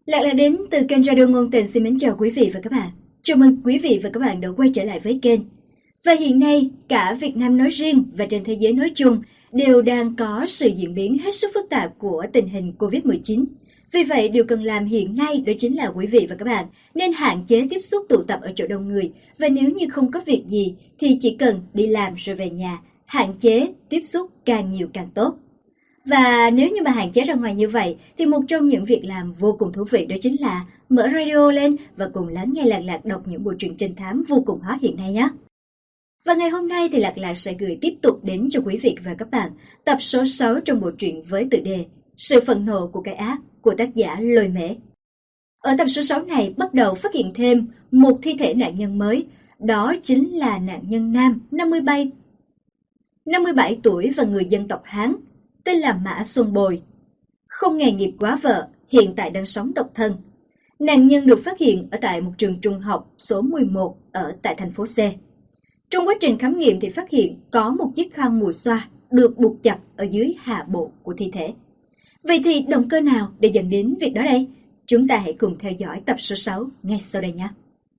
Lạc là đến từ kênh Radio Ngôn Tình xin mến chào quý vị và các bạn. Chào mừng quý vị và các bạn đã quay trở lại với kênh. Và hiện nay, cả Việt Nam nói riêng và trên thế giới nói chung đều đang có sự diễn biến hết sức phức tạp của tình hình Covid-19. Vì vậy, điều cần làm hiện nay đó chính là quý vị và các bạn nên hạn chế tiếp xúc tụ tập ở chỗ đông người. Và nếu như không có việc gì thì chỉ cần đi làm rồi về nhà, hạn chế tiếp xúc càng nhiều càng tốt. Và nếu như mà hạn chế ra ngoài như vậy thì một trong những việc làm vô cùng thú vị đó chính là mở radio lên và cùng lắng nghe Lạc Lạc đọc những bộ truyện trinh thám vô cùng hot hiện nay nhé. Và ngày hôm nay thì Lạc Lạc sẽ gửi tiếp tục đến cho quý vị và các bạn tập số 6 trong bộ truyện với tựa đề Sự phẫn nộ của cái ác của tác giả Lôi Mễ. Ở tập số 6 này bắt đầu phát hiện thêm một thi thể nạn nhân mới, đó chính là nạn nhân nam 57 tuổi và người dân tộc Hán, tên là Mã Xuân Bồi. Không nghề nghiệp quá vợ, hiện tại đang sống độc thân. Nạn nhân được phát hiện ở tại một trường trung học số 11 ở tại thành phố C. Trong quá trình khám nghiệm thì phát hiện có một chiếc khăn mùi xoa được buộc chặt ở dưới hạ bộ của thi thể. Vậy thì động cơ nào để dẫn đến việc đó đây? Chúng ta hãy cùng theo dõi tập số 6 ngay sau đây nhé.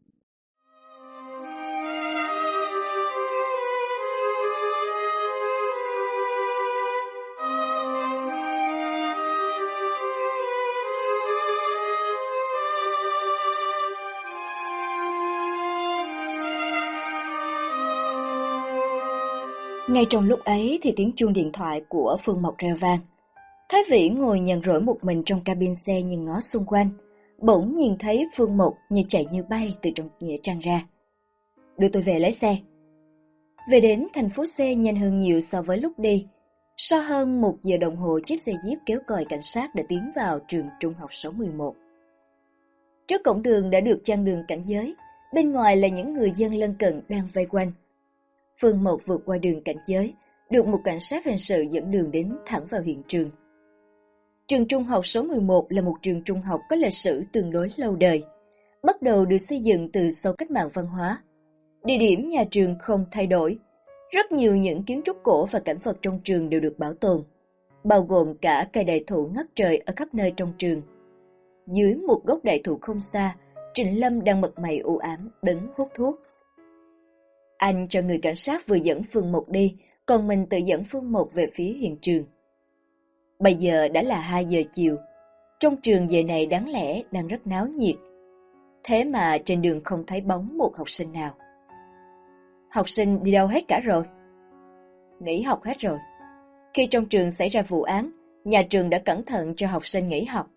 Ngay trong lúc ấy thì tiếng chuông điện thoại của Phương Mộc reo vang. Thái Vĩ ngồi nhàn rỗi một mình trong cabin xe nhìn ngó xung quanh, bỗng nhìn thấy Phương Mộc như chạy như bay từ trong nghĩa trang ra. Đưa tôi về lấy xe. Về đến thành phố C nhanh hơn nhiều so với lúc đi. Sau hơn 1 giờ đồng hồ chiếc xe jeep kéo còi cảnh sát đã tiến vào trường trung học số 11. Trước cổng đường đã được chắn đường cảnh giới, bên ngoài là những người dân lân cận đang vây quanh. Phương Mộc vượt qua đường cảnh giới, được một cảnh sát hình sự dẫn đường đến thẳng vào hiện trường. Trường trung học số 11 là một trường trung học có lịch sử tương đối lâu đời, bắt đầu được xây dựng từ sau cách mạng văn hóa. Địa điểm nhà trường không thay đổi, rất nhiều những kiến trúc cổ và cảnh vật trong trường đều được bảo tồn, bao gồm cả cây đại thụ ngất trời ở khắp nơi trong trường. Dưới một gốc đại thụ không xa, Trịnh Lâm đang mặt mày u ám đứng hút thuốc. Anh cho người cảnh sát vừa dẫn Phương Mộc đi, còn mình tự dẫn Phương Mộc về phía hiện trường. Bây giờ đã là 2 giờ chiều, trong trường giờ này đáng lẽ đang rất náo nhiệt. Thế mà trên đường không thấy bóng một học sinh nào. Học sinh đi đâu hết cả rồi? Nghỉ học hết rồi. Khi trong trường xảy ra vụ án, nhà trường đã cẩn thận cho học sinh nghỉ học.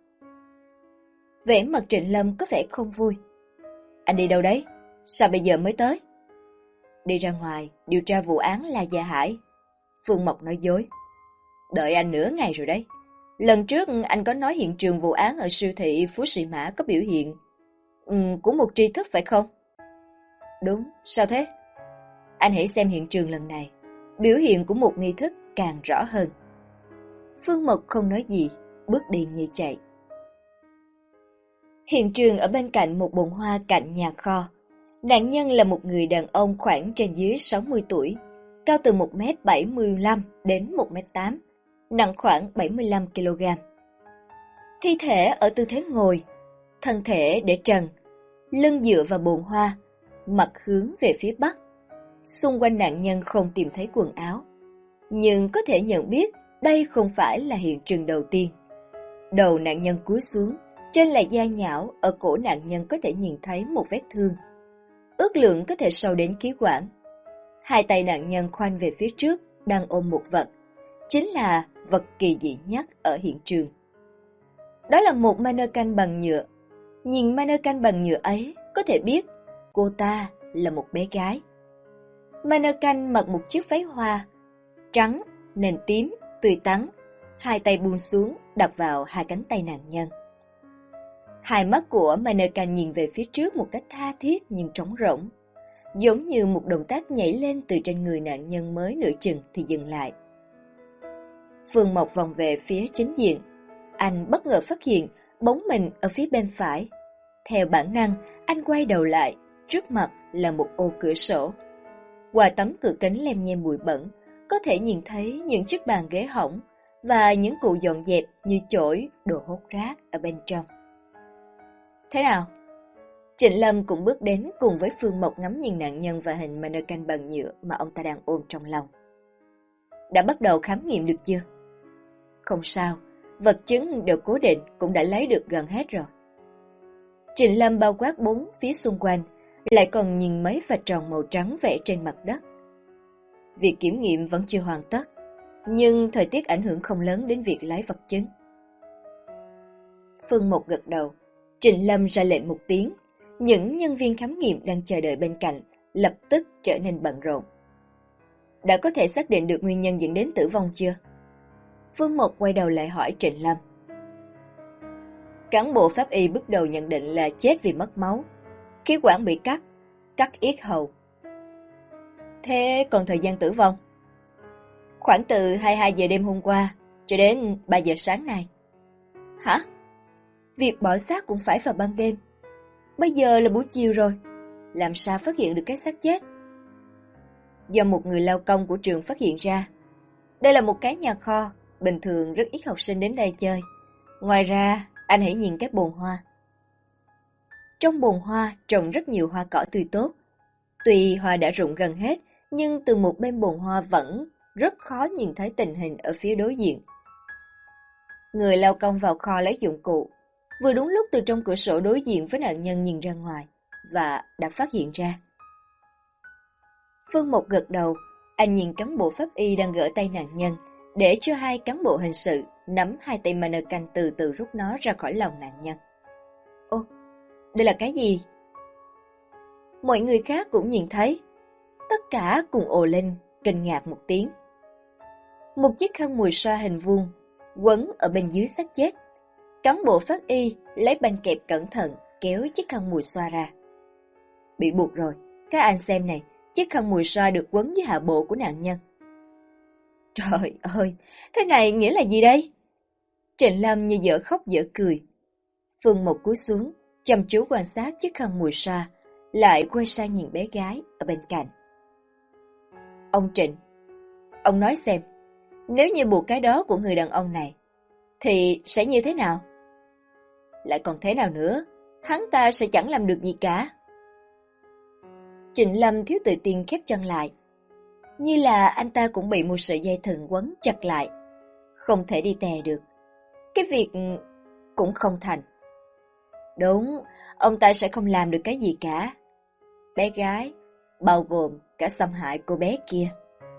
Vẻ mặt Trịnh Lâm có vẻ không vui. Anh đi đâu đấy? Sao bây giờ mới tới? Đi ra ngoài, điều tra vụ án La Gia Hải. Phương Mộc nói dối. Đợi anh nửa ngày rồi đấy. Lần trước anh có nói hiện trường vụ án ở siêu thị Phú Sĩ Mã có biểu hiện của một tri thức phải không? Đúng, sao thế? Anh hãy xem hiện trường lần này. Biểu hiện của một nghi thức càng rõ hơn. Phương Mộc không nói gì, bước đi như chạy. Hiện trường ở bên cạnh một bồn hoa cạnh nhà kho. Nạn nhân là một người đàn ông khoảng trên dưới 60 tuổi, cao từ 1m75 đến 1m8, nặng khoảng 75 kg. Thi thể ở tư thế ngồi, thân thể để trần, lưng dựa vào bồn hoa, mặt hướng về phía bắc. Xung quanh nạn nhân không tìm thấy quần áo, nhưng có thể nhận biết đây không phải là hiện trường đầu tiên. Đầu nạn nhân cúi xuống, trên là da nhão, ở cổ nạn nhân có thể nhìn thấy một vết thương. Ước lượng có thể sâu đến khí quản. Hai tay nạn nhân khoanh về phía trước, đang ôm một vật, chính là vật kỳ dị nhất ở hiện trường. Đó là một mannequin bằng nhựa. Nhìn mannequin bằng nhựa ấy, có thể biết cô ta là một bé gái. Mannequin mặc một chiếc váy hoa, trắng, nền tím, tươi tắn, hai tay buông xuống, đập vào hai cánh tay nạn nhân. Hai mắt của mannequin nhìn về phía trước một cách tha thiết nhưng trống rỗng, giống như một động tác nhảy lên từ trên người nạn nhân mới nửa chừng thì dừng lại. Phương Mộc vòng về phía chính diện, anh bất ngờ phát hiện bóng mình ở phía bên phải. Theo bản năng, anh quay đầu lại, trước mặt là một ô cửa sổ. Qua tấm cửa kính lem nhem bụi bẩn, có thể nhìn thấy những chiếc bàn ghế hỏng và những cụ dọn dẹp như chổi, đồ hốt rác ở bên trong. Thế nào? Trịnh Lâm cũng bước đến cùng với Phương Mộc ngắm nhìn nạn nhân và hình mannequin bằng nhựa mà ông ta đang ôm trong lòng. Đã bắt đầu khám nghiệm được chưa? Không sao, vật chứng đều cố định cũng đã lấy được gần hết rồi. Trịnh Lâm bao quát bốn phía xung quanh, lại còn nhìn mấy vạch tròn màu trắng vẽ trên mặt đất. Việc kiểm nghiệm vẫn chưa hoàn tất, nhưng thời tiết ảnh hưởng không lớn đến việc lấy vật chứng. Phương Mộc gật đầu, Trịnh Lâm ra lệnh một tiếng, những nhân viên khám nghiệm đang chờ đợi bên cạnh lập tức trở nên bận rộn. Đã có thể xác định được nguyên nhân dẫn đến tử vong chưa? Phương Mộc quay đầu lại hỏi Trịnh Lâm. Cán bộ pháp y bước đầu nhận định là chết vì mất máu, khí quản bị cắt yết hầu. Thế còn thời gian tử vong? Khoảng từ 22 giờ đêm hôm qua cho đến 3 giờ sáng nay. Hả? Việc bỏ xác cũng phải vào ban đêm. Bây giờ là buổi chiều rồi, làm sao phát hiện được cái xác chết? Do một người lao công của trường phát hiện ra. Đây là một cái nhà kho, bình thường rất ít học sinh đến đây chơi. Ngoài ra, anh hãy nhìn các bồn hoa. Trong bồn hoa trồng rất nhiều hoa cỏ tươi tốt. Tuy hoa đã rụng gần hết, nhưng từ một bên bồn hoa vẫn rất khó nhìn thấy tình hình ở phía đối diện. Người lao công vào kho lấy dụng cụ, vừa đúng lúc từ trong cửa sổ đối diện với nạn nhân nhìn ra ngoài, và đã phát hiện ra. Phương Mộc gật đầu, anh nhìn cán bộ pháp y đang gỡ tay nạn nhân, để cho hai cán bộ hình sự nắm hai tay mannequin từ từ rút nó ra khỏi lòng nạn nhân. Ô, đây là cái gì? Mọi người khác cũng nhìn thấy, tất cả cùng ồ lên, kinh ngạc một tiếng. Một chiếc khăn mùi xoa hình vuông quấn ở bên dưới xác chết. Cán bộ pháp y lấy băng kẹp cẩn thận kéo chiếc khăn mùi xoa ra. Bị buộc rồi, các anh xem này, chiếc khăn mùi xoa được quấn dưới hạ bộ của nạn nhân. Trời ơi, thế này nghĩa là gì đây? Trịnh Lâm như dở khóc dở cười. Phương Mộc cúi xuống, chăm chú quan sát chiếc khăn mùi xoa, lại quay sang nhìn bé gái ở bên cạnh. Ông Trịnh, ông nói xem, nếu như buộc cái đó của người đàn ông này, thì sẽ như thế nào? Lại còn thế nào nữa, hắn ta sẽ chẳng làm được gì cả. Trịnh Lâm thiếu tự tin khép chân lại, như là anh ta cũng bị một sợi dây thừng quấn chặt lại, không thể đi tè được. Cái việc cũng không thành. Đúng, ông ta sẽ không làm được cái gì cả. Bé gái, bao gồm cả xâm hại cô bé kia.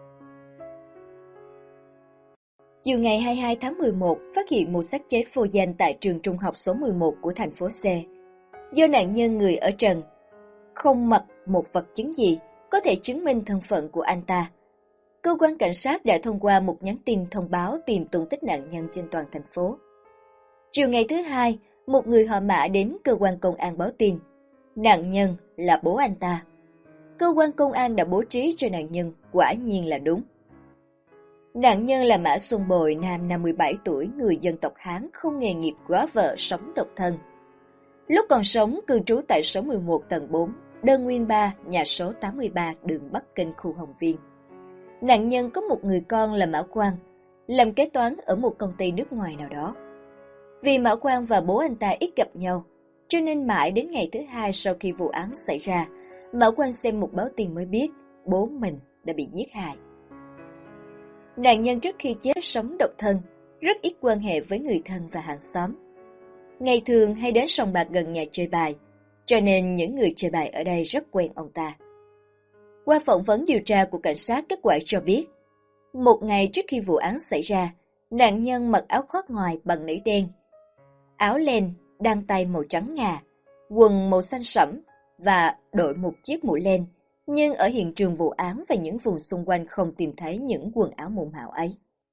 Chiều ngày 22 tháng 11, phát hiện một xác chết vô danh tại trường trung học số 11 của thành phố C. Do nạn nhân người ở trần, không mặc một vật chứng gì có thể chứng minh thân phận của anh ta. Cơ quan cảnh sát đã thông qua một nhắn tin thông báo tìm tung tích nạn nhân trên toàn thành phố. Chiều ngày thứ hai, một người họ Mã đến cơ quan công an báo tin. Nạn nhân là bố anh ta. Cơ quan công an đã bố trí cho nạn nhân, quả nhiên là đúng. Nạn nhân là Mã Xuân Bồi, nam 57 tuổi, người dân tộc Hán, không nghề nghiệp, góa vợ, sống độc thân. Lúc còn sống, cư trú tại số 11 tầng 4, đơn nguyên 3, nhà số 83, đường Bắc Kinh, khu Hồng Viên. Nạn nhân có một người con là Mã Quang, làm kế toán ở một công ty nước ngoài nào đó. Vì Mã Quang và bố anh ta ít gặp nhau, cho nên mãi đến ngày thứ hai sau khi vụ án xảy ra, Mã Quang xem một báo tin mới biết bố mình đã bị giết hại. Nạn nhân trước khi chết sống độc thân, rất ít quan hệ với người thân và hàng xóm. Ngày thường hay đến sòng bạc gần nhà chơi bài, cho nên những người chơi bài ở đây rất quen ông ta. Qua phỏng vấn điều tra của cảnh sát, kết quả cho biết, một ngày trước khi vụ án xảy ra, nạn nhân mặc áo khoác ngoài bằng nỉ đen, áo len đan tay màu trắng ngà, quần màu xanh sẫm và đội một chiếc mũ len. Nhưng ở hiện trường vụ án và những vùng xung quanh không tìm thấy những quần áo mộng mạo ấy.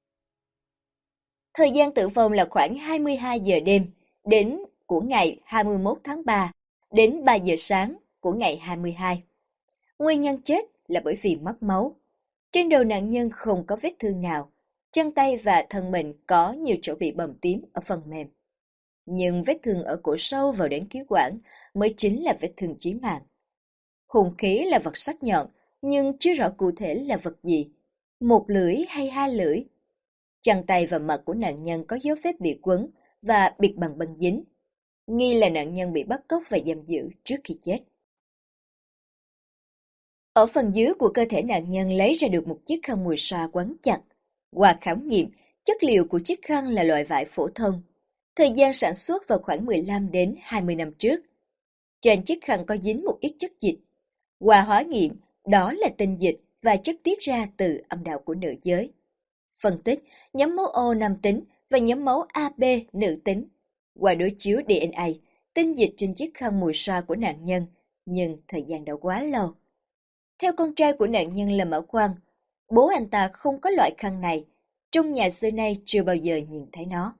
Thời gian tử vong là khoảng 22 giờ đêm đến của ngày 21 tháng 3 đến 3 giờ sáng của ngày 22. Nguyên nhân chết là bởi vì mất máu. Trên đầu nạn nhân không có vết thương nào, chân tay và thân mình có nhiều chỗ bị bầm tím ở phần mềm. Nhưng vết thương ở cổ sâu vào đến khí quản mới chính là vết thương chí mạng. Hung khí là vật sắc nhọn, nhưng chưa rõ cụ thể là vật gì, một lưỡi hay hai lưỡi. Chân tay và mặt của nạn nhân có dấu vết bị quấn và bịt bằng băng dính. nghi là nạn nhân bị bắt cóc và giam giữ trước khi chết. Ở phần dưới của cơ thể nạn nhân lấy ra được một chiếc khăn mùi xoa quấn chặt. Qua khám nghiệm, chất liệu của chiếc khăn là loại vải phổ thông. Thời gian sản xuất vào khoảng 15 đến 20 năm trước. Trên chiếc khăn có dính một ít chất dịch. Qua hóa nghiệm, đó là tinh dịch và chất tiết ra từ âm đạo của nữ giới. Phân tích, nhóm máu O nam tính và nhóm máu AB nữ tính. Qua đối chiếu DNA, tinh dịch trên chiếc khăn mùi xoa của nạn nhân, nhưng thời gian đã quá lâu. Theo con trai của nạn nhân là Mã Quang, bố anh ta không có loại khăn này, trong nhà xưa nay chưa bao giờ nhìn thấy nó.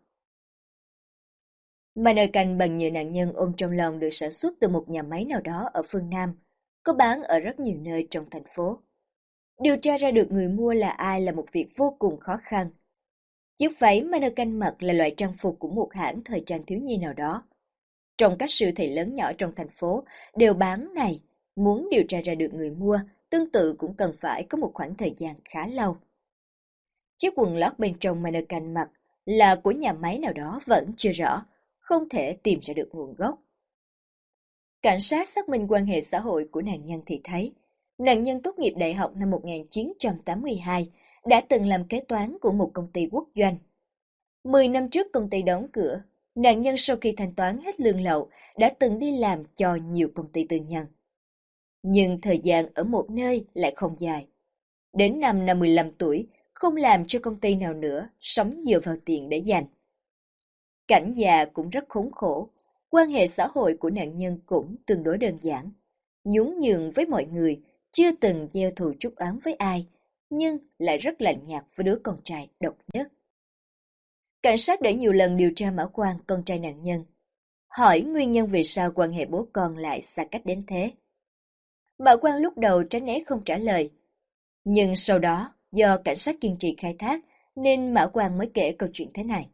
Mannequin bằng nhựa nạn nhân ôm trong lòng được sản xuất từ một nhà máy nào đó ở phương Nam, có bán ở rất nhiều nơi trong thành phố. Điều tra ra được người mua là ai là một việc vô cùng khó khăn. Chiếc váy mannequin mặc là loại trang phục của một hãng thời trang thiếu nhi nào đó. Trong các siêu thị lớn nhỏ trong thành phố đều bán này, muốn điều tra ra được người mua, tương tự cũng cần phải có một khoảng thời gian khá lâu. Chiếc quần lót bên trong mannequin mặc là của nhà máy nào đó vẫn chưa rõ, không thể tìm ra được nguồn gốc. Cảnh sát xác minh quan hệ xã hội của nạn nhân thì thấy, nạn nhân tốt nghiệp đại học năm 1982, đã từng làm kế toán của một công ty quốc doanh. 10 năm trước công ty đóng cửa, nạn nhân sau khi thanh toán hết lương lậu đã từng đi làm cho nhiều công ty tư nhân. Nhưng thời gian ở một nơi lại không dài. Đến năm 15 tuổi, không làm cho công ty nào nữa, sống dựa vào tiền để dành. Cảnh già cũng rất khốn khổ, quan hệ xã hội của nạn nhân cũng tương đối đơn giản. Nhún nhường với mọi người, chưa từng gieo thù chuốc oán với ai, nhưng lại rất lạnh nhạt với đứa con trai độc nhất. Cảnh sát đã nhiều lần điều tra Mã Quang, con trai nạn nhân, hỏi nguyên nhân vì sao quan hệ bố con lại xa cách đến thế. Mã Quang lúc đầu tránh né không trả lời, nhưng sau đó do cảnh sát kiên trì khai thác nên Mã Quang mới kể câu chuyện thế này.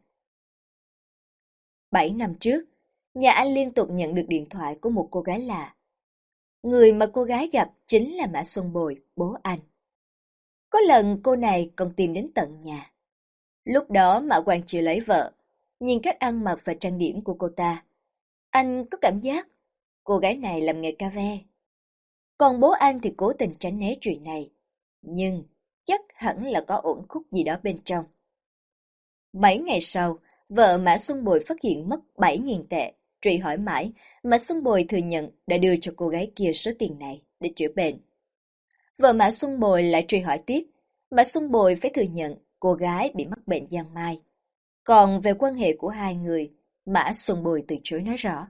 7 năm trước, nhà anh liên tục nhận được điện thoại của một cô gái lạ. Người mà cô gái gặp chính là Mã Xuân Bồi, bố anh. Có lần cô này còn tìm đến tận nhà. Lúc đó Mã Quang chưa lấy vợ, nhìn cách ăn mặc và trang điểm của cô ta, anh có cảm giác cô gái này làm nghề cà vê. Còn bố anh thì cố tình tránh né chuyện này, nhưng chắc hẳn là có uẩn khúc gì đó bên trong. 7 ngày sau, vợ Mã Xuân Bồi phát hiện mất 7.000 tệ, truy hỏi mãi, Mã Xuân Bồi thừa nhận đã đưa cho cô gái kia số tiền này để chữa bệnh. Vợ Mã Xuân Bồi lại truy hỏi tiếp, Mã Xuân Bồi phải thừa nhận cô gái bị mắc bệnh giang mai. Còn về quan hệ của hai người, Mã Xuân Bồi từ chối nói rõ.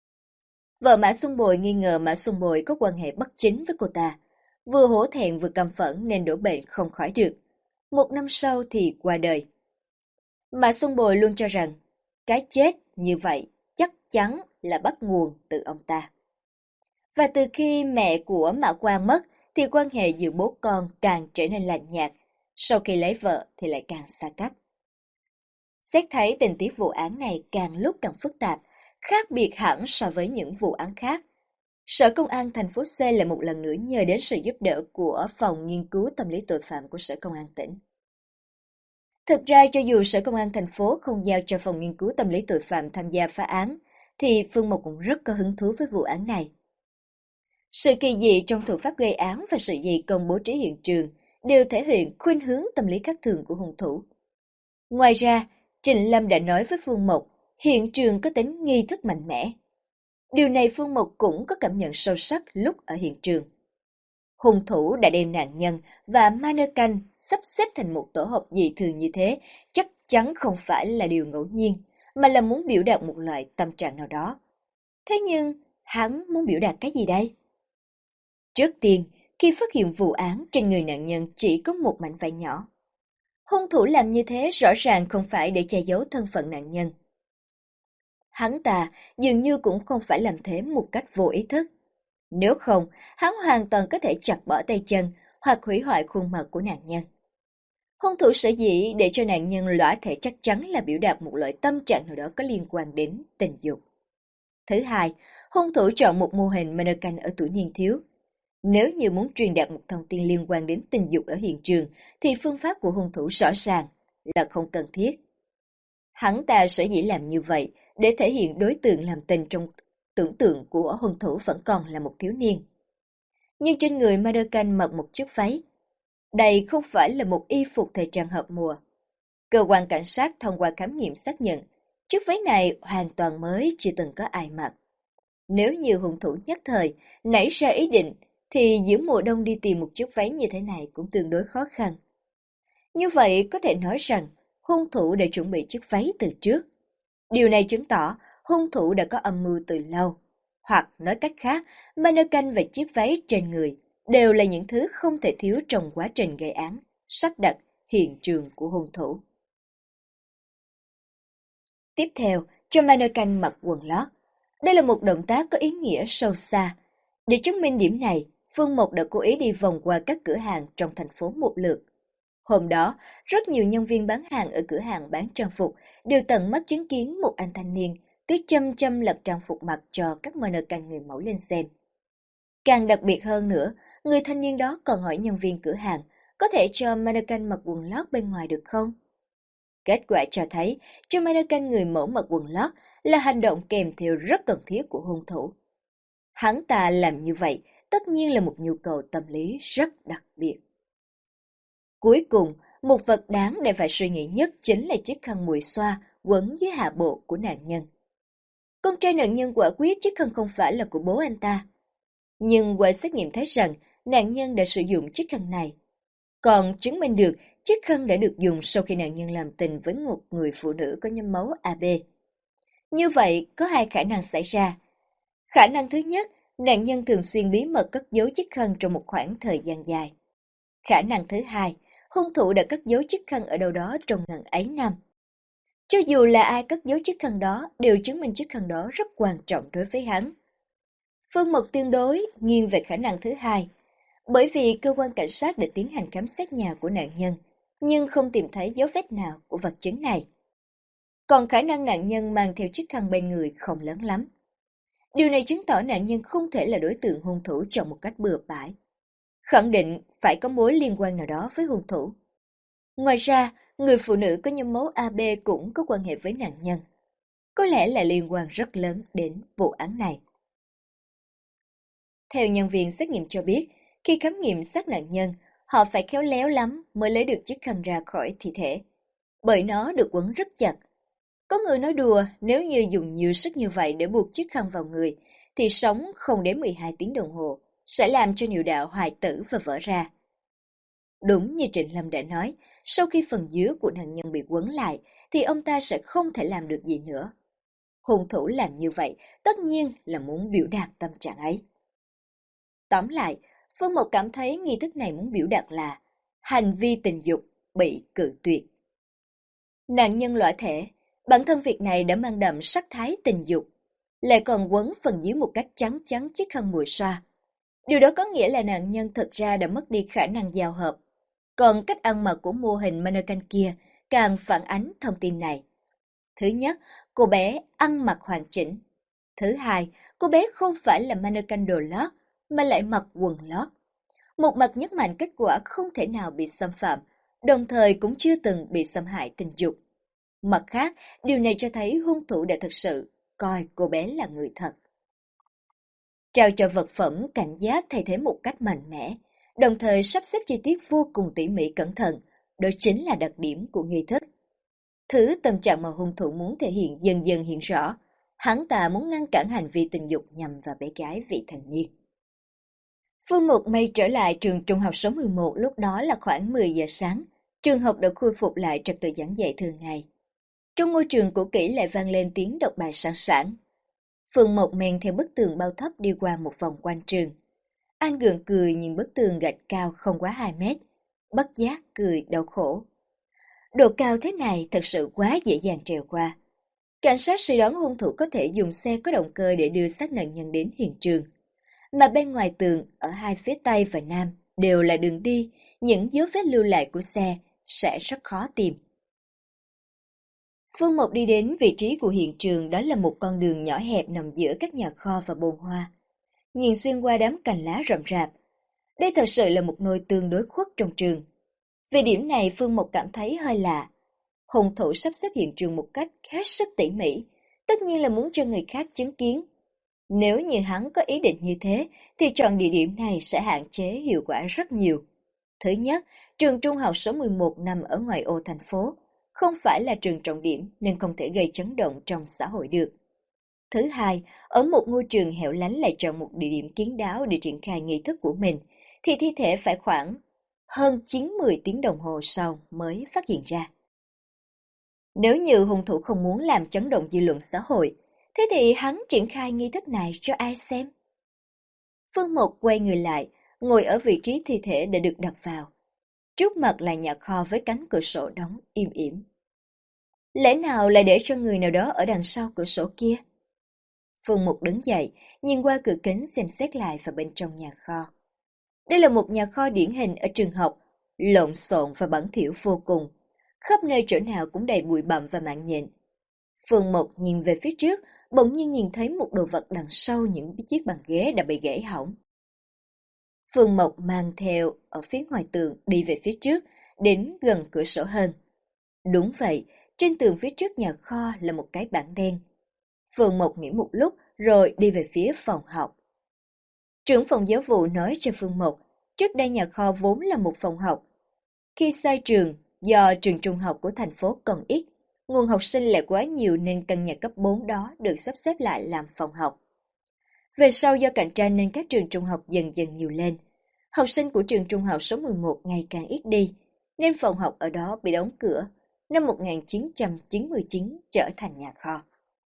Vợ Mã Xuân Bồi nghi ngờ Mã Xuân Bồi có quan hệ bất chính với cô ta, vừa hổ thẹn vừa căm phẫn nên đổ bệnh không khỏi được. 1 năm sau thì qua đời. Mã Xuân Bồi luôn cho rằng, cái chết như vậy chắc chắn là bắt nguồn từ ông ta. Và từ khi mẹ của Mã Quang mất thì quan hệ giữa bố con càng trở nên lạnh nhạt, sau khi lấy vợ thì lại càng xa cách. Xét thấy tình tiết vụ án này càng lúc càng phức tạp, khác biệt hẳn so với những vụ án khác. Sở Công an thành phố C lại một lần nữa nhờ đến sự giúp đỡ của Phòng Nghiên cứu Tâm lý Tội phạm của Sở Công an tỉnh. Thực ra cho dù Sở Công an thành phố không giao cho Phòng Nghiên cứu Tâm lý Tội phạm tham gia phá án, thì Phương Mộc cũng rất có hứng thú với vụ án này. Sự kỳ dị trong thủ pháp gây án và sự dày công bố trí hiện trường đều thể hiện khuynh hướng tâm lý khác thường của hung thủ. Ngoài ra, Trịnh Lâm đã nói với Phương Mộc, hiện trường có tính nghi thức mạnh mẽ. Điều này Phương Mộc cũng có cảm nhận sâu sắc lúc ở hiện trường. Hung thủ đã đem nạn nhân và mannequin sắp xếp thành một tổ hợp dị thường như thế, chắc chắn không phải là điều ngẫu nhiên, mà là muốn biểu đạt một loại tâm trạng nào đó. Thế nhưng, hắn muốn biểu đạt cái gì đây? Trước tiên, khi phát hiện vụ án trên người nạn nhân chỉ có một mảnh vải nhỏ. Hung thủ làm như thế rõ ràng không phải để che giấu thân phận nạn nhân. Hắn ta dường như cũng không phải làm thế một cách vô ý thức. Nếu không, hắn hoàn toàn có thể chặt bỏ tay chân hoặc hủy hoại khuôn mặt của nạn nhân. Hung thủ sở dĩ để cho nạn nhân lõa thể chắc chắn là biểu đạt một loại tâm trạng nào đó có liên quan đến tình dục. Thứ hai, hung thủ chọn một mô hình mannequin ở tuổi niên thiếu. Nếu như muốn truyền đạt một thông tin liên quan đến tình dục ở hiện trường, thì phương pháp của hung thủ rõ ràng là không cần thiết. Hắn ta sở dĩ làm như vậy để thể hiện đối tượng làm tình trong tưởng tượng của hung thủ vẫn còn là một thiếu niên. Nhưng trên người Mannequin mặc một chiếc váy. Đây không phải là một y phục thời trang hợp mùa. Cơ quan cảnh sát thông qua khám nghiệm xác nhận, chiếc váy này hoàn toàn mới, chưa từng có ai mặc. Nếu như hung thủ nhất thời nảy ra ý định, thì giữa mùa đông đi tìm một chiếc váy như thế này cũng tương đối khó khăn. Như vậy có thể nói rằng hung thủ đã chuẩn bị chiếc váy từ trước. Điều này chứng tỏ hung thủ đã có âm mưu từ lâu. Hoặc nói cách khác, mannequin và chiếc váy trên người đều là những thứ không thể thiếu trong quá trình gây án, sắp đặt hiện trường của hung thủ. Tiếp theo, cho mannequin mặc quần lót. Đây là một động tác có ý nghĩa sâu xa. Để chứng minh điểm này, Phương Mộc đã cố ý đi vòng qua các cửa hàng trong thành phố một lượt. Hôm đó, rất nhiều nhân viên bán hàng ở cửa hàng bán trang phục đều tận mắt chứng kiến một anh thanh niên cứ chăm chăm lật trang phục mặc cho các mannequin người mẫu lên xem. Càng đặc biệt hơn nữa, người thanh niên đó còn hỏi nhân viên cửa hàng có thể cho mannequin mặc quần lót bên ngoài được không? Kết quả cho thấy, cho mannequin người mẫu mặc quần lót là hành động kèm theo rất cần thiết của hung thủ. Hắn ta làm như vậy tất nhiên là một nhu cầu tâm lý rất đặc biệt. Cuối cùng, một vật đáng để phải suy nghĩ nhất chính là chiếc khăn mùi xoa quấn dưới hạ bộ của nạn nhân. Con trai nạn nhân quả quyết chiếc khăn không phải là của bố anh ta. Nhưng qua xét nghiệm thấy rằng nạn nhân đã sử dụng chiếc khăn này. Còn chứng minh được chiếc khăn đã được dùng sau khi nạn nhân làm tình với một người phụ nữ có nhóm máu AB. Như vậy, có hai khả năng xảy ra. Khả năng thứ nhất, nạn nhân thường xuyên bí mật cất giấu chiếc khăn trong một khoảng thời gian dài. Khả năng thứ hai, hung thủ đã cất giấu chiếc khăn ở đâu đó trong ngần ấy năm. Cho dù là ai cất giấu chiếc khăn đó, đều chứng minh chiếc khăn đó rất quan trọng đối với hắn. Phương Mộc tương đối nghiêng về khả năng thứ hai, bởi vì cơ quan cảnh sát đã tiến hành khám xét nhà của nạn nhân, nhưng không tìm thấy dấu vết nào của vật chứng này. Còn khả năng nạn nhân mang theo chiếc khăn bên người không lớn lắm. Điều này chứng tỏ nạn nhân không thể là đối tượng hung thủ chọn một cách bừa bãi. Khẳng định phải có mối liên quan nào đó với hung thủ. Ngoài ra, người phụ nữ có nhóm máu AB cũng có quan hệ với nạn nhân. Có lẽ là liên quan rất lớn đến vụ án này. Theo nhân viên xét nghiệm cho biết, khi khám nghiệm xác nạn nhân, họ phải khéo léo lắm mới lấy được chiếc khăn ra khỏi thi thể, bởi nó được quấn rất chặt. Có người nói đùa nếu như dùng nhiều sức như vậy để buộc chiếc khăn vào người, thì sống không đến 12 tiếng đồng hồ, sẽ làm cho niệu đạo hoại tử và vỡ ra. Đúng như Trịnh Lâm đã nói, sau khi phần dưới của nạn nhân bị quấn lại, thì ông ta sẽ không thể làm được gì nữa. Hung thủ làm như vậy, tất nhiên là muốn biểu đạt tâm trạng ấy. Tóm lại, Phương Mộc cảm thấy nghi thức này muốn biểu đạt là hành vi tình dục bị cự tuyệt. Nạn nhân lõa thể, bản thân việc này đã mang đậm sắc thái tình dục, lại còn quấn phần dưới một cách trắng trắng chiếc khăn mùi xoa. Điều đó có nghĩa là nạn nhân thực ra đã mất đi khả năng giao hợp. Còn cách ăn mặc của mô hình mannequin kia càng phản ánh thông tin này. Thứ nhất, cô bé ăn mặc hoàn chỉnh. Thứ hai, cô bé không phải là mannequin đồ lót, mà lại mặc quần lót. Một mặt nhấn mạnh kết quả không thể nào bị xâm phạm, đồng thời cũng chưa từng bị xâm hại tình dục. Mặt khác, điều này cho thấy hung thủ đã thực sự coi cô bé là người thật. Trao cho vật phẩm cảnh giác thay thế một cách mạnh mẽ, đồng thời sắp xếp chi tiết vô cùng tỉ mỉ cẩn thận, đó chính là đặc điểm của nghi thức. Thứ tâm trạng mà hung thủ muốn thể hiện dần dần hiện rõ, hắn ta muốn ngăn cản hành vi tình dục nhằm vào bé gái vị thành niên. Phương Mục Mây trở lại trường trung học số 11 lúc đó là khoảng 10 giờ sáng, trường học đã khôi phục lại trật tự giảng dạy thường ngày. Trong ngôi trường cũ kỹ lại vang lên tiếng đọc bài sảng sảng. Phương Mộc men theo bức tường bao thấp đi qua một vòng quanh trường. Anh gượng cười nhìn bức tường gạch cao không quá 2 mét, bất giác cười đau khổ. Độ cao thế này thật sự quá dễ dàng trèo qua. Cảnh sát suy đoán hung thủ có thể dùng xe có động cơ để đưa xác nạn nhân đến hiện trường. Mà bên ngoài tường, ở hai phía Tây và Nam, đều là đường đi, những dấu vết lưu lại của xe sẽ rất khó tìm. Phương Mộc đi đến vị trí của hiện trường, đó là một con đường nhỏ hẹp nằm giữa các nhà kho và bồn hoa. Nhìn xuyên qua đám cành lá rậm rạp, đây thật sự là một nơi tương đối khuất trong trường. Về điểm này Phương Mộc cảm thấy hơi lạ. Hung thủ sắp xếp hiện trường một cách hết sức tỉ mỉ, tất nhiên là muốn cho người khác chứng kiến. Nếu như hắn có ý định như thế, thì chọn địa điểm này sẽ hạn chế hiệu quả rất nhiều. Thứ nhất, trường trung học số 11 nằm ở ngoại ô thành phố, không phải là trường trọng điểm nên không thể gây chấn động trong xã hội được. Thứ hai, ở một ngôi trường hẻo lánh lại chọn một địa điểm kín đáo để triển khai nghi thức của mình, thì thi thể phải khoảng hơn 9-10 tiếng đồng hồ sau mới phát hiện ra. Nếu như hung thủ không muốn làm chấn động dư luận xã hội, thế thì hắn triển khai nghi thức này cho ai xem? Phương Mộc quay người lại, ngồi ở vị trí thi thể đã được đặt vào. Trước mặt là nhà kho với cánh cửa sổ đóng im ỉm. Lẽ nào lại để cho người nào đó ở đằng sau cửa sổ kia? Phương Mục đứng dậy, nhìn qua cửa kính xem xét lại vào bên trong nhà kho. Đây là một nhà kho điển hình ở trường học, lộn xộn và bẩn thỉu vô cùng. Khắp nơi chỗ nào cũng đầy bụi bặm và mạng nhện. Phương Mục nhìn về phía trước, bỗng nhiên nhìn thấy một đồ vật đằng sau những chiếc bàn ghế đã bị gãy hỏng. Phương Mộc mang theo ở phía ngoài tường đi về phía trước, đến gần cửa sổ hơn. Đúng vậy, trên tường phía trước nhà kho là một cái bảng đen. Phương Mộc nghĩ một lúc rồi đi về phía phòng học. Trưởng phòng giáo vụ nói cho Phương Mộc, trước đây nhà kho vốn là một phòng học. Khi xây trường, do trường trung học của thành phố còn ít, nguồn học sinh lại quá nhiều nên căn nhà cấp 4 đó được sắp xếp lại làm phòng học. Về sau do cạnh tranh nên các trường trung học dần dần nhiều lên. Học sinh của trường trung học số 11 ngày càng ít đi, nên phòng học ở đó bị đóng cửa. Năm 1999 trở thành nhà kho.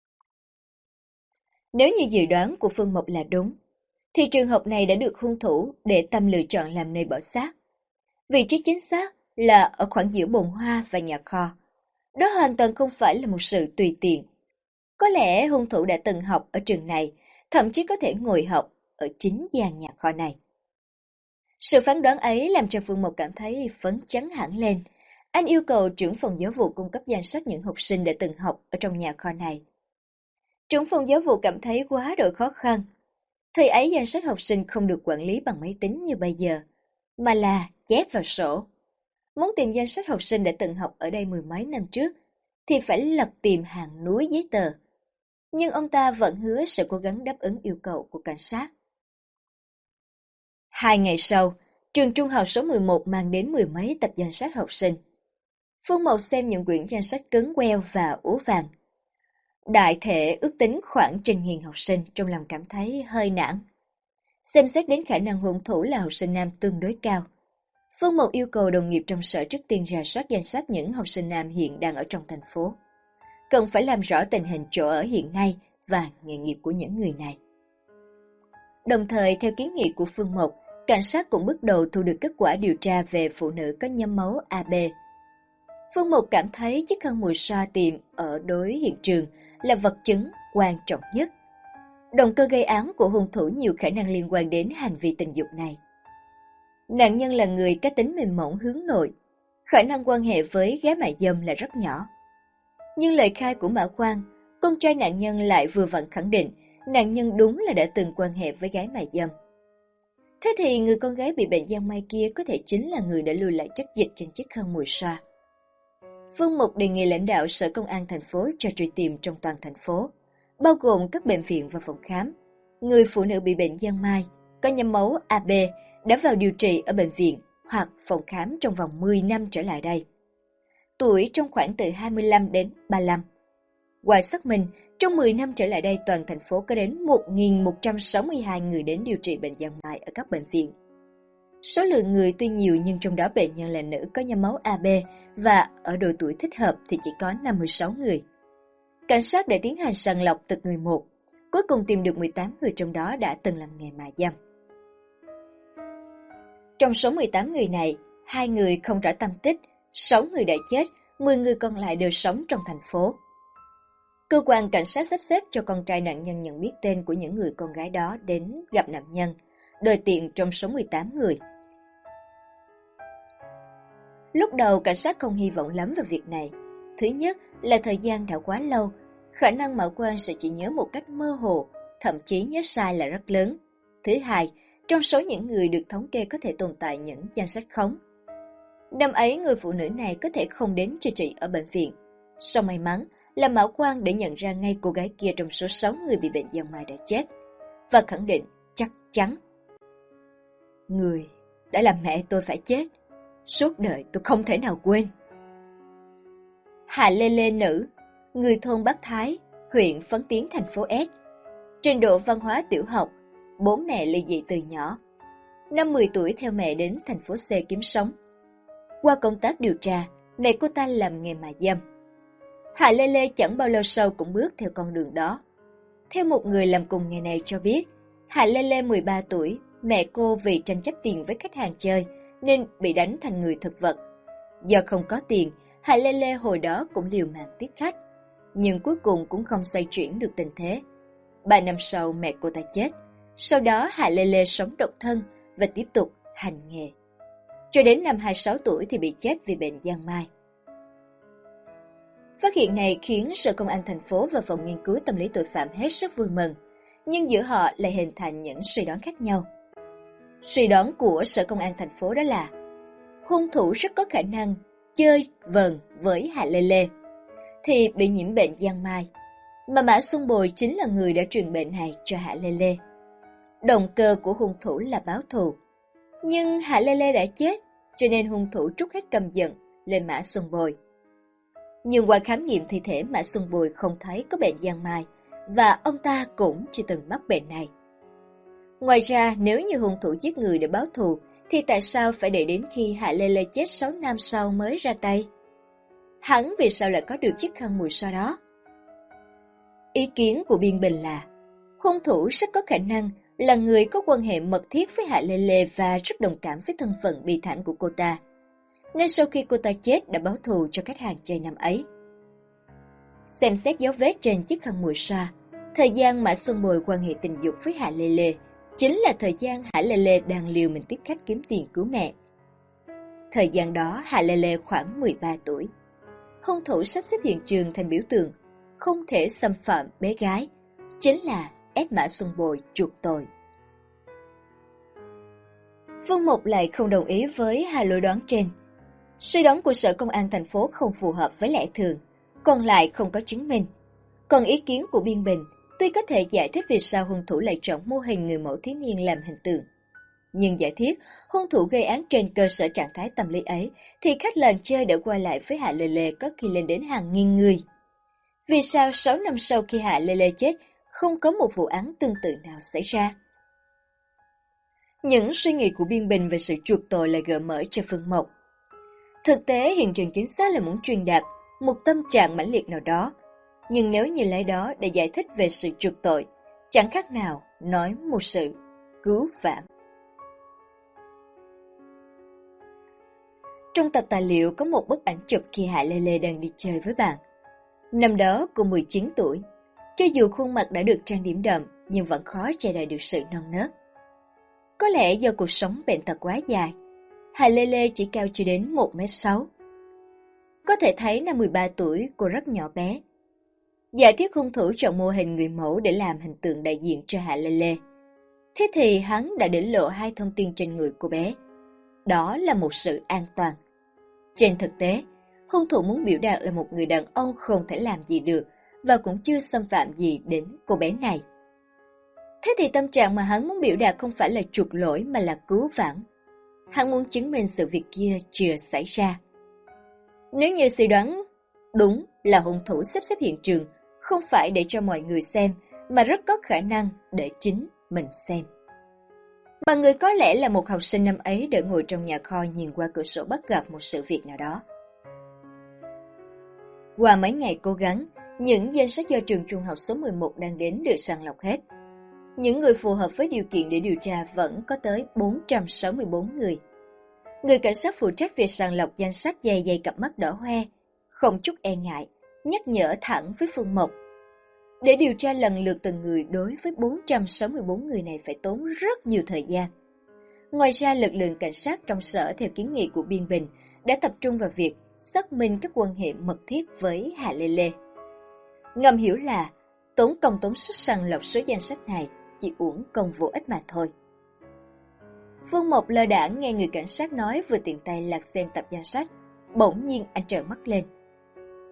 Nếu như dự đoán của Phương Mộc là đúng, thì trường học này đã được hung thủ để tâm lựa chọn làm nơi bỏ xác. Vị trí chính xác là ở khoảng giữa bồn hoa và nhà kho. Đó hoàn toàn không phải là một sự tùy tiện. Có lẽ hung thủ đã từng học ở trường này, thậm chí có thể ngồi học ở chính gian nhà kho này. Sự phán đoán ấy làm cho Phương Mộc cảm thấy phấn chấn hẳn lên. Anh yêu cầu trưởng phòng giáo vụ cung cấp danh sách những học sinh đã từng học ở trong nhà kho này. Trưởng phòng giáo vụ cảm thấy quá đổi khó khăn. Thời ấy danh sách học sinh không được quản lý bằng máy tính như bây giờ, mà là chép vào sổ. Muốn tìm danh sách học sinh đã từng học ở đây mười mấy năm trước, thì phải lật tìm hàng núi giấy tờ. Nhưng ông ta vẫn hứa sẽ cố gắng đáp ứng yêu cầu của cảnh sát. 2 ngày sau, trường trung học số 11 mang đến mười mấy tập danh sách học sinh. Phương Mộc xem những quyển danh sách cứng queo và úa vàng. Đại thể ước tính khoảng trên 1000 học sinh, trong lòng cảm thấy hơi nản. Xem xét đến khả năng hung thủ là học sinh nam tương đối cao. Phương Mộc yêu cầu đồng nghiệp trong sở trước tiên rà soát danh sách những học sinh nam hiện đang ở trong thành phố. Cần phải làm rõ tình hình chỗ ở hiện nay và nghề nghiệp của những người này. Đồng thời, theo kiến nghị của Phương Mộc, cảnh sát cũng bước đầu thu được kết quả điều tra về phụ nữ có nhóm máu AB. Phương Mộc cảm thấy chiếc khăn mùi xoa tìm ở đối hiện trường là vật chứng quan trọng nhất. Động cơ gây án của hung thủ nhiều khả năng liên quan đến hành vi tình dục này. Nạn nhân là người cá tính mềm mỏng hướng nội, khả năng quan hệ với gái mại dâm là rất nhỏ. Nhưng lời khai của Mã Quang, con trai nạn nhân lại vừa vặn khẳng định nạn nhân đúng là đã từng quan hệ với gái mại dâm. Thế thì người con gái bị bệnh giang mai kia có thể chính là người đã lưu lại chất dịch trên chiếc khăn mùi xoa. Phương Mục đề nghị lãnh đạo Sở Công an thành phố cho truy tìm trong toàn thành phố, bao gồm các bệnh viện và phòng khám. Người phụ nữ bị bệnh giang mai, có nhóm máu AB đã vào điều trị ở bệnh viện hoặc phòng khám trong vòng 10 năm trở lại đây. Tuổi trong khoảng từ 25 đến 35. Qua xác minh, trong 10 năm trở lại đây toàn thành phố có đến 1.162 người đến điều trị bệnh giang mai ở các bệnh viện. Số lượng người tuy nhiều nhưng trong đó bệnh nhân là nữ có nhóm máu AB và ở độ tuổi thích hợp thì chỉ có 56 người. Cảnh sát đã tiến hành sàng lọc từng người một, cuối cùng tìm được 18 người trong đó đã từng làm nghề mại dâm. Trong số 18 người này, 2 người không rõ tăm tích, 6 người đã chết, 10 người còn lại đều sống trong thành phố. Cơ quan cảnh sát sắp xếp cho con trai nạn nhân nhận biết tên của những người con gái đó đến gặp nạn nhân, đời tiện trong số 18 người. Lúc đầu cảnh sát không hy vọng lắm vào việc này. Thứ nhất là thời gian đã quá lâu, khả năng Mã Quang sẽ chỉ nhớ một cách mơ hồ, thậm chí nhớ sai là rất lớn. Thứ hai, trong số những người được thống kê có thể tồn tại những danh sách khống. Năm ấy người phụ nữ này có thể không đến chữa trị ở bệnh viện. Song may mắn làm mã quan để nhận ra ngay cô gái kia trong số 6 người bị bệnh giang mai đã chết, và khẳng định chắc chắn: người đã làm mẹ tôi phải chết, suốt đời tôi không thể nào quên. Hạ Lê Lê nữ, người thôn Bắc Thái, huyện Phấn Tiến, thành phố S. Trình độ văn hóa tiểu học, bố mẹ ly dị từ nhỏ. Năm 10 tuổi theo mẹ đến thành phố C kiếm sống. Qua công tác điều tra, mẹ cô ta làm nghề mại dâm. Hạ Lê Lê chẳng bao lâu sau cũng bước theo con đường đó. Theo một người làm cùng nghề này cho biết, Hạ Lê Lê 13 tuổi, mẹ cô vì tranh chấp tiền với khách hàng chơi nên bị đánh thành người thực vật. Do không có tiền, Hạ Lê Lê hồi đó cũng liều mạng tiếp khách, nhưng cuối cùng cũng không xoay chuyển được tình thế. 3 năm sau mẹ cô ta chết, sau đó Hạ Lê Lê sống độc thân và tiếp tục hành nghề. Cho đến năm 26 tuổi thì bị chết vì bệnh giang mai. Phát hiện này khiến Sở Công an thành phố và Phòng Nghiên cứu Tâm lý Tội phạm hết sức vui mừng, nhưng giữa họ lại hình thành những suy đoán khác nhau. Suy đoán của Sở Công an thành phố đó là hung thủ rất có khả năng chơi vần với Hạ Lê Lê thì bị nhiễm bệnh giang mai, mà Mã Xuân Bồi chính là người đã truyền bệnh này cho Hạ Lê Lê. Động cơ của hung thủ là báo thù, nhưng Hạ Lê Lê đã chết, cho nên hung thủ trút hết căm giận lên Mã Xuân Bồi. Nhưng qua khám nghiệm thi thể, Mã Xuân Bồi không thấy có bệnh giang mai, và ông ta cũng chưa từng mắc bệnh này. Ngoài ra, nếu như hung thủ giết người để báo thù, thì tại sao phải đợi đến khi Hạ Lê Lê chết 6 năm sau mới ra tay? Hắn vì sao lại có được chiếc khăn mùi xoa đó? Ý kiến của biên bình là hung thủ rất có khả năng là người có quan hệ mật thiết với Hạ Lê Lê và rất đồng cảm với thân phận bi thảm của cô ta, nên sau khi cô ta chết đã báo thù cho khách hàng chơi năm ấy. Xem xét dấu vết trên chiếc khăn mùi xoa, thời gian Mã Xuân Bồi quan hệ tình dục với Hạ Lê Lê chính là thời gian Hạ Lê Lê đang liều mình tiếp khách kiếm tiền cứu mẹ. Thời gian đó Hạ Lê Lê khoảng 13 tuổi. Hung thủ sắp xếp hiện trường thành biểu tượng không thể xâm phạm bé gái, chính là ép Mã Xuân Bồi chuộc tội. Phương Mục lại không đồng ý với hai lối đoán trên. Suy đoán của Sở Công an thành phố không phù hợp với lẽ thường, còn lại không có chứng minh. Còn ý kiến của biên bình tuy có thể giải thích vì sao hung thủ lại chọn mô hình người mẫu thiếu niên làm hình tượng, nhưng giả thiết hung thủ gây án trên cơ sở trạng thái tâm lý ấy thì khách làng chơi đã quay lại với Hạ Lê Lê có khi lên đến hàng nghìn người. Vì sao 6 năm sau khi Hạ Lê Lê chết không có một vụ án tương tự nào xảy ra? Những suy nghĩ của biên bình về sự chuộc tội lại gợi mở cho Phương Mộc. Thực tế hiện trường chính xác là muốn truyền đạt một tâm trạng mãnh liệt nào đó, nhưng nếu như lấy đó để giải thích về sự chuộc tội, chẳng khác nào nói một sự cứu vãn. Trong tập tài liệu có một bức ảnh chụp khi Hạ Lê Lê đang đi chơi với bạn. Năm đó cô 19 tuổi, cho dù khuôn mặt đã được trang điểm đậm nhưng vẫn khó che đậy được sự non nớt. Có lẽ do cuộc sống bệnh tật quá dài, Hạ Lê Lê chỉ cao chưa đến 1m6. Có thể thấy năm 13 tuổi cô rất nhỏ bé. Giả thiết hung thủ chọn mô hình người mẫu để làm hình tượng đại diện cho Hạ Lê Lê. Thế thì hắn đã để lộ hai thông tin trên người cô bé. Đó là một sự an toàn. Trên thực tế, hung thủ muốn biểu đạt là một người đàn ông không thể làm gì được và cũng chưa xâm phạm gì đến cô bé này. Thế thì tâm trạng mà hắn muốn biểu đạt không phải là chuộc lỗi mà là cứu vãn. Hắn muốn chứng minh sự việc kia chưa xảy ra. Nếu như suy đoán đúng là hung thủ xếp hiện trường không phải để cho mọi người xem, mà rất có khả năng để chính mình xem. Mà người có lẽ là một học sinh năm ấy đã ngồi trong nhà kho nhìn qua cửa sổ bắt gặp một sự việc nào đó. Qua mấy ngày cố gắng, những danh sách do trường trung học số 11 đang đến được sàng lọc hết. Những người phù hợp với điều kiện để điều tra vẫn có tới 464 người. Người cảnh sát phụ trách việc sàng lọc danh sách dày cặp mắt đỏ hoe, không chút e ngại, nhắc nhở thẳng với Phương Mộc. Để điều tra lần lượt từng người đối với 464 người này phải tốn rất nhiều thời gian. Ngoài ra, lực lượng cảnh sát trong sở theo kiến nghị của biên bình đã tập trung vào việc xác minh các quan hệ mật thiết với Hạ Lê Lê. Ngầm hiểu là tốn công tốn sức sàng lọc số danh sách này chỉ uổng công vô ích mà thôi. Phương Mộc lơ đãng nghe người cảnh sát nói vừa tiện tay lật xem tập danh sách, bỗng nhiên anh trợn mắt lên.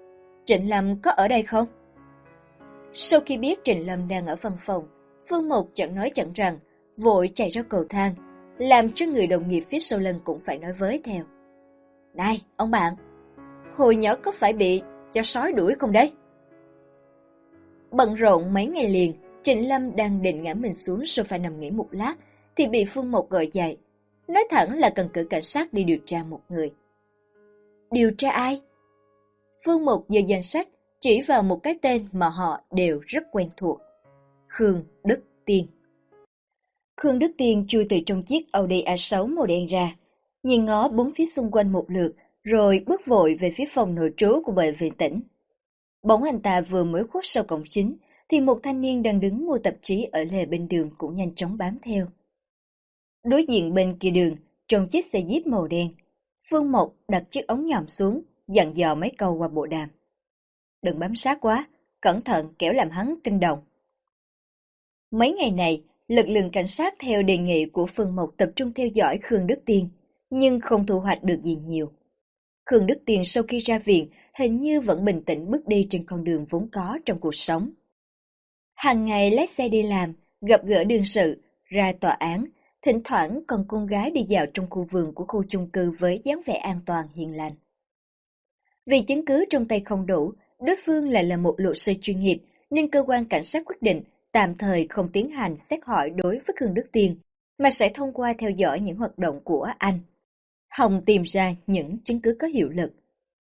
Trịnh Lâm có ở đây không? Sau khi biết Trịnh Lâm đang ở văn phòng, Phương Mộc chẳng nói chẳng rằng, vội chạy ra cầu thang, làm cho người đồng nghiệp phía sau lưng cũng phải nói với theo. Này, ông bạn, hồi nhỏ có phải bị cho sói đuổi không đấy? Bận rộn mấy ngày liền, Trịnh Lâm đang định ngã mình xuống sofa nằm nghỉ một lát, thì bị Phương Mộc gọi dậy. Nói thẳng là cần cử cảnh sát đi điều tra một người. Điều tra ai? Phương Mộc giơ danh sách, chỉ vào một cái tên mà họ đều rất quen thuộc. Khương Đức Tiên. Khương Đức Tiên chui từ trong chiếc Audi A6 màu đen ra, nhìn ngó bốn phía xung quanh một lượt, rồi bước vội về phía phòng nội trú của bệnh viện tỉnh. Bỗng anh ta vừa mới khuất sau cổng chính, thì một thanh niên đang đứng mua tạp chí ở lề bên đường cũng nhanh chóng bám theo. Đối diện bên kia đường, trong chiếc xe Jeep màu đen, Phương Mộc đặt chiếc ống nhòm xuống, dặn dò mấy câu qua bộ đàm. Đừng bám sát quá, cẩn thận kẻo làm hắn kinh động. Mấy ngày này, lực lượng cảnh sát theo đề nghị của Phương Mộc tập trung theo dõi Khương Đức Tiên, nhưng không thu hoạch được gì nhiều. Khương Đức Tiên sau khi ra viện hình như vẫn bình tĩnh bước đi trên con đường vốn có trong cuộc sống. Hàng ngày lái xe đi làm, gặp gỡ đương sự, ra tòa án, thỉnh thoảng còn con gái đi dạo trong khu vườn của khu chung cư với dáng vẻ an toàn hiền lành. Vì chứng cứ trong tay không đủ, đối phương lại là một luật sư chuyên nghiệp, nên cơ quan cảnh sát quyết định tạm thời không tiến hành xét hỏi đối với Khương Đức Tiên, mà sẽ thông qua theo dõi những hoạt động của anh, hòng tìm ra những chứng cứ có hiệu lực.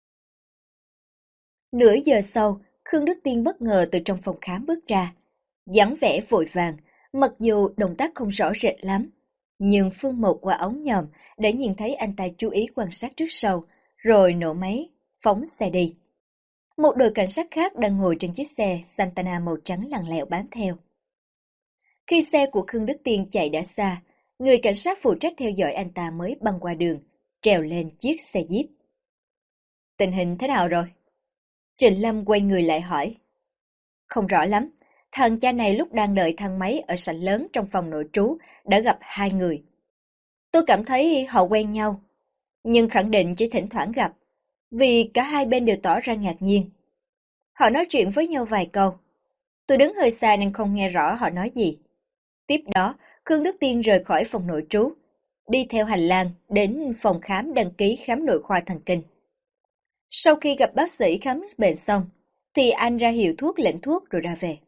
Nửa giờ sau, Khương Đức Tiên bất ngờ từ trong phòng khám bước ra, dáng vẻ vội vàng, mặc dù động tác không rõ rệt lắm, nhưng Phương Mộc qua ống nhòm đã nhìn thấy anh ta chú ý quan sát trước sau, rồi nổ máy, phóng xe đi. Một đội cảnh sát khác đang ngồi trên chiếc xe Santana màu trắng lằng lẹo bám theo. Khi xe của Khương Đức Tiên chạy đã xa, người cảnh sát phụ trách theo dõi anh ta mới băng qua đường, trèo lên chiếc xe Jeep. Tình hình thế nào rồi? Trịnh Lâm quay người lại hỏi. Không rõ lắm, thằng cha này lúc đang đợi thang máy ở sảnh lớn trong phòng nội trú đã gặp hai người. Tôi cảm thấy họ quen nhau, nhưng khẳng định chỉ thỉnh thoảng gặp, vì cả hai bên đều tỏ ra ngạc nhiên. Họ nói chuyện với nhau vài câu. Tôi đứng hơi xa nên không nghe rõ họ nói gì. Tiếp đó, Khương Đức Tiên rời khỏi phòng nội trú, đi theo hành lang đến phòng khám đăng ký khám nội khoa thần kinh. Sau khi gặp bác sĩ khám bệnh xong, thì anh ra hiệu thuốc lệnh thuốc rồi ra về.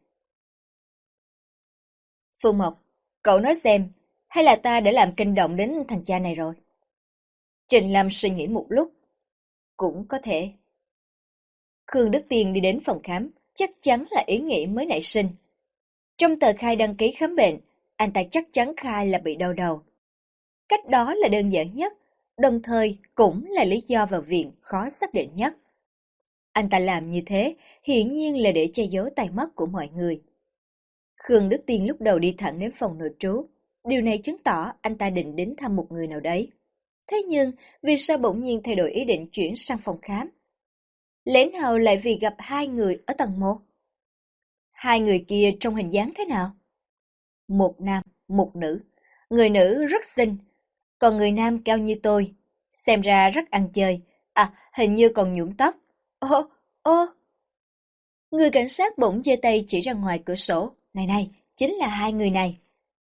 Phương Mộc, cậu nói xem, hay là ta đã làm kinh động đến thằng cha này rồi? Trình Lâm suy nghĩ một lúc. Cũng có thể. Khương Đức Tiên đi đến phòng khám, chắc chắn là ý nghĩ mới nảy sinh. Trong tờ khai đăng ký khám bệnh, anh ta chắc chắn khai là bị đau đầu. Cách đó là đơn giản nhất, đồng thời cũng là lý do vào viện khó xác định nhất. Anh ta làm như thế, hiển nhiên là để che giấu tai mắt của mọi người. Khương Đức Tiên lúc đầu đi thẳng đến phòng nội trú. Điều này chứng tỏ anh ta định đến thăm một người nào đấy. Thế nhưng, vì sao bỗng nhiên thay đổi ý định chuyển sang phòng khám? Lẽ nào lại vì gặp hai người ở tầng 1? Hai người kia trông hình dáng thế nào? Một nam, một nữ. Người nữ rất xinh, còn người nam cao như tôi. Xem ra rất ăn chơi. À, hình như còn nhuộm tóc. Ô, ô! Người cảnh sát bỗng giơ tay chỉ ra ngoài cửa sổ. Này này, chính là hai người này.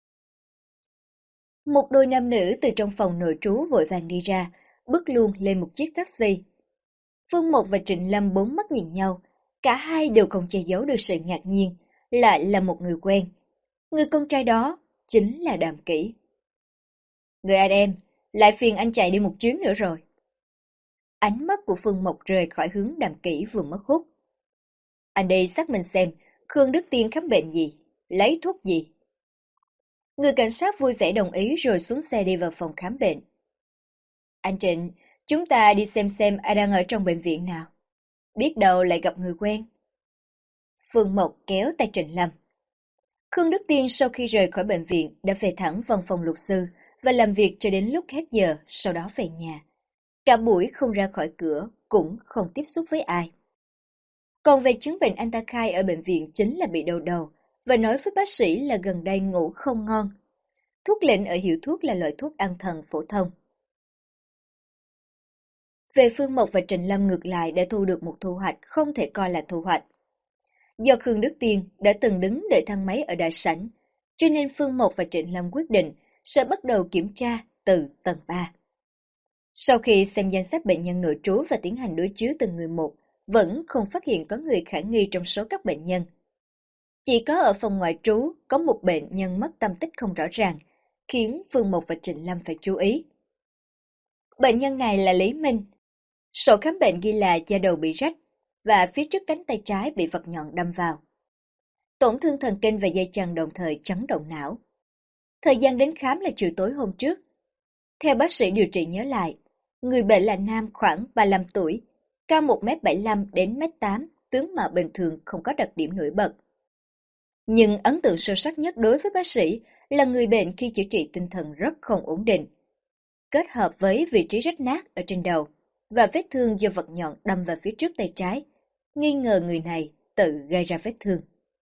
Một đôi nam nữ từ trong phòng nội trú vội vàng đi ra, bước luôn lên một chiếc taxi. Phương Mộc và Trịnh Lâm bốn mắt nhìn nhau, cả hai đều không che giấu được sự ngạc nhiên, lại là một người quen. Người con trai đó chính là Đàm Kỷ. Người anh em, lại phiền anh chạy đi một chuyến nữa rồi. Ánh mắt của Phương Mộc rời khỏi hướng Đàm Kỷ vừa mất hút. Anh đi xác minh xem, Khương Đức Tiên khám bệnh gì, lấy thuốc gì. Người cảnh sát vui vẻ đồng ý rồi xuống xe đi vào phòng khám bệnh. Anh Trịnh, chúng ta đi xem ai đang ở trong bệnh viện nào. Biết đâu lại gặp người quen. Phương Mộc kéo tay Trịnh Lâm. Khương Đức Tiên sau khi rời khỏi bệnh viện đã về thẳng văn phòng luật sư và làm việc cho đến lúc hết giờ, sau đó về nhà. Cả buổi không ra khỏi cửa, cũng không tiếp xúc với ai. Còn về chứng bệnh anh ta khai ở bệnh viện chính là bị đau đầu, và nói với bác sĩ là gần đây ngủ không ngon. Thuốc lệnh ở hiệu thuốc là loại thuốc an thần phổ thông. Về Phương Mộc và Trịnh Lâm ngược lại đã thu được một thu hoạch không thể coi là thu hoạch. Do Khương Đức Tiên đã từng đứng đợi thang máy ở đại sảnh, cho nên Phương Mộc và Trịnh Lâm quyết định sẽ bắt đầu kiểm tra từ tầng 3. Sau khi xem danh sách bệnh nhân nội trú và tiến hành đối chiếu từng người một, vẫn không phát hiện có người khả nghi trong số các bệnh nhân. Chỉ có ở phòng ngoại trú có một bệnh nhân mất tâm tích không rõ ràng, khiến Phương Mộc và Trịnh Lâm phải chú ý. Bệnh nhân này là Lý Minh. Sổ khám bệnh ghi là da đầu bị rách và phía trước cánh tay trái bị vật nhọn đâm vào. Tổn thương thần kinh và dây chằng đồng thời chấn động não. Thời gian đến khám là chiều tối hôm trước. Theo bác sĩ điều trị nhớ lại, người bệnh là nam khoảng 35 tuổi, cao 1m75 đến 1m8, tướng mạo bình thường không có đặc điểm nổi bật. Nhưng ấn tượng sâu sắc nhất đối với bác sĩ là người bệnh khi chữa trị tinh thần rất không ổn định. Kết hợp với vị trí rách nát ở trên đầu và vết thương do vật nhọn đâm vào phía trước tay trái, nghi ngờ người này tự gây ra vết thương.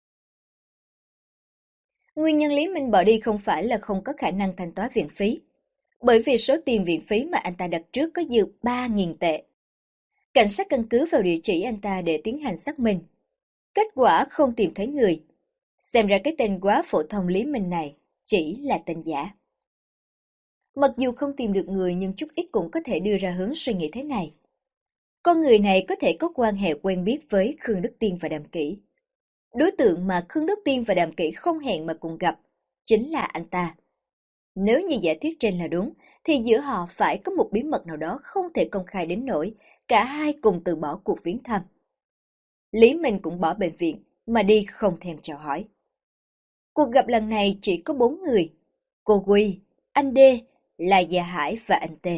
Nguyên nhân Lý Minh bỏ đi không phải là không có khả năng thanh toán viện phí, bởi vì số tiền viện phí mà anh ta đặt trước có dư 3.000 tệ. Cảnh sát căn cứ vào địa chỉ anh ta để tiến hành xác minh. Kết quả không tìm thấy người. Xem ra cái tên quá phổ thông Lý Minh này chỉ là tên giả. Mặc dù không tìm được người nhưng chút ít cũng có thể đưa ra hướng suy nghĩ thế này. Con người này có thể có quan hệ quen biết với Khương Đức Tiên và Đàm Kỷ. Đối tượng mà Khương Đức Tiên và Đàm Kỷ không hẹn mà cùng gặp chính là anh ta. Nếu như giả thiết trên là đúng, thì giữa họ phải có một bí mật nào đó không thể công khai đến nỗi cả hai cùng từ bỏ cuộc viếng thăm. Lý Minh cũng bỏ bệnh viện mà đi không thèm chào hỏi. Cuộc gặp lần này chỉ có 4 người: cô Quy, anh Đê, là Gia Hải và anh Tê.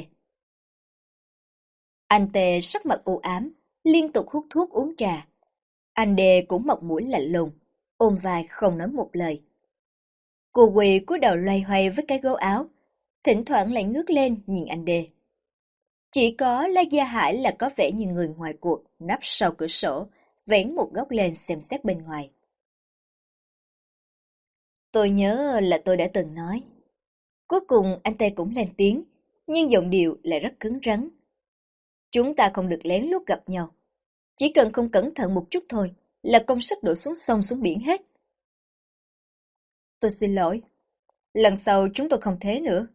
Anh Tê sắc mặt u ám, liên tục hút thuốc uống trà. Anh Đê cũng mặt mũi lạnh lùng, ôm vai không nói một lời. Cô Quy cúi đầu loay hoay với cái gấu áo, thỉnh thoảng lại ngước lên nhìn anh Đê. Chỉ có La Gia Hải là có vẻ như người ngoài cuộc, nấp sau cửa sổ, vén một góc lên xem xét bên ngoài. Tôi nhớ là tôi đã từng nói. Cuối cùng anh Tê cũng lên tiếng, nhưng giọng điệu lại rất cứng rắn. Chúng ta không được lén lút gặp nhau. Chỉ cần không cẩn thận một chút thôi là công sức đổ xuống sông xuống biển hết. Tôi xin lỗi. Lần sau chúng tôi không thế nữa.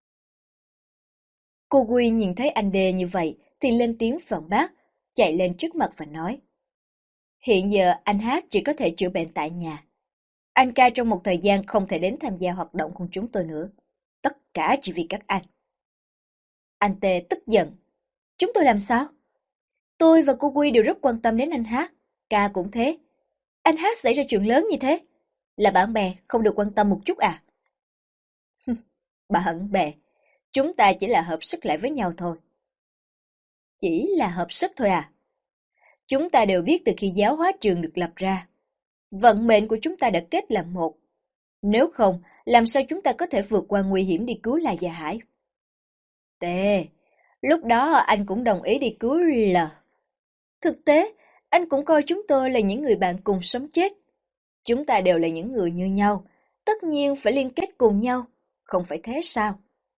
Cô Quy nhìn thấy anh Đê như vậy thì lên tiếng phản bác, chạy lên trước mặt và nói. Hiện giờ anh Hát chỉ có thể chữa bệnh tại nhà. Anh ca trong một thời gian không thể đến tham gia hoạt động cùng chúng tôi nữa. Tất cả chỉ vì các anh. Anh Tê tức giận. Chúng tôi làm sao? Tôi và cô Quy đều rất quan tâm đến anh Hát. Ca cũng thế. Anh Hát xảy ra chuyện lớn như thế. Là bạn bè không được quan tâm một chút à? Bạn bè. Chúng ta chỉ là hợp sức lại với nhau thôi. Chỉ là hợp sức thôi à? Chúng ta đều biết từ khi giáo hóa trường được lập ra, vận mệnh của chúng ta đã kết làm một. Nếu không, làm sao chúng ta có thể vượt qua nguy hiểm đi cứu La Gia Hải? Tê, lúc đó anh cũng đồng ý đi cứu L. Thực tế, anh cũng coi chúng tôi là những người bạn cùng sống chết. Chúng ta đều là những người như nhau, tất nhiên phải liên kết cùng nhau, không phải thế sao?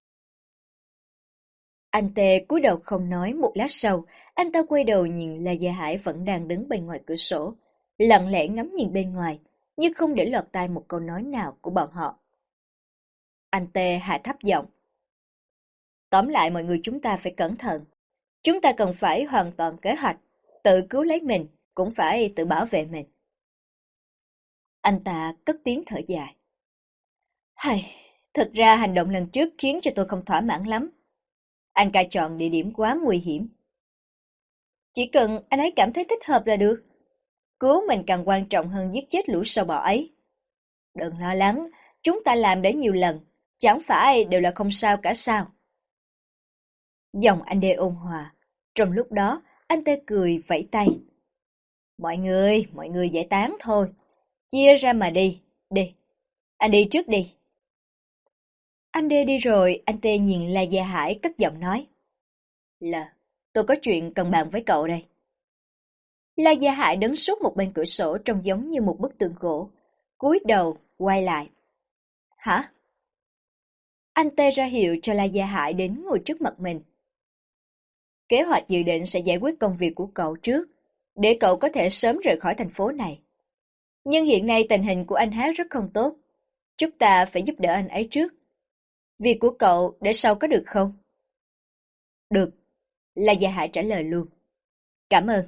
Anh Tê cúi đầu không nói, một lát sau, anh ta quay đầu nhìn La Gia Hải vẫn đang đứng bên ngoài cửa sổ, lặng lẽ ngắm nhìn bên ngoài, nhưng không để lọt tai một câu nói nào của bọn họ. Anh Tê hạ thấp giọng. Tóm lại mọi người chúng ta phải cẩn thận. Chúng ta cần phải hoàn toàn kế hoạch, tự cứu lấy mình, cũng phải tự bảo vệ mình. Anh ta cất tiếng thở dài. Hay, thực ra hành động lần trước khiến cho tôi không thỏa mãn lắm. Anh ca chọn địa điểm quá nguy hiểm. Chỉ cần anh ấy cảm thấy thích hợp là được. Cứu mình càng quan trọng hơn giết chết lũ sâu bọ ấy. Đừng lo lắng, chúng ta làm để nhiều lần, chẳng phải đều là không sao cả sao. Giọng anh Đê ôn hòa. Trong lúc đó, anh Tê cười vẫy tay. Mọi người giải tán thôi. Chia ra mà đi, đi. Anh đi trước đi. Anh Đê đi rồi, anh Tê nhìn La Gia Hải cất giọng nói. Là, tôi có chuyện cần bàn với cậu đây. La Gia Hải đứng suốt một bên cửa sổ trông giống như một bức tượng gỗ. Cúi đầu, quay lại. Hả? Anh Tê ra hiệu cho La Gia Hải đến ngồi trước mặt mình. Kế hoạch dự định sẽ giải quyết công việc của cậu trước, để cậu có thể sớm rời khỏi thành phố này. Nhưng hiện nay tình hình của anh Hát rất không tốt. Chúng ta phải giúp đỡ anh ấy trước. Việc của cậu để sau có được không? Được, La Gia Hải trả lời luôn. Cảm ơn.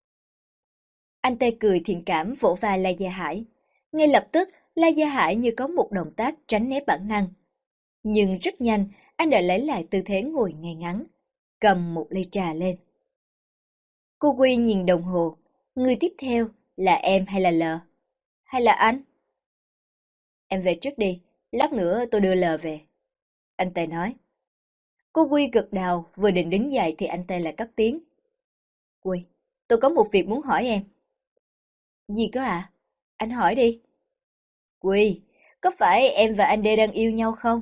Anh ta cười thiện cảm vỗ vai La Gia Hải. Ngay lập tức, La Gia Hải như có một động tác tránh né bản năng. Nhưng rất nhanh, anh đã lấy lại tư thế ngồi ngay ngắn, cầm một ly trà lên. Cô Quy nhìn đồng hồ. Người tiếp theo là em hay là L? Hay là anh? Em về trước đi, lát nữa tôi đưa L về. Anh ta nói. Cô Quy gật đầu, vừa định đứng dậy thì anh ta lại cất tiếng. Quy, tôi có một việc muốn hỏi em. Gì cơ ạ? Anh hỏi đi. Quy, có phải em và anh D đang yêu nhau không?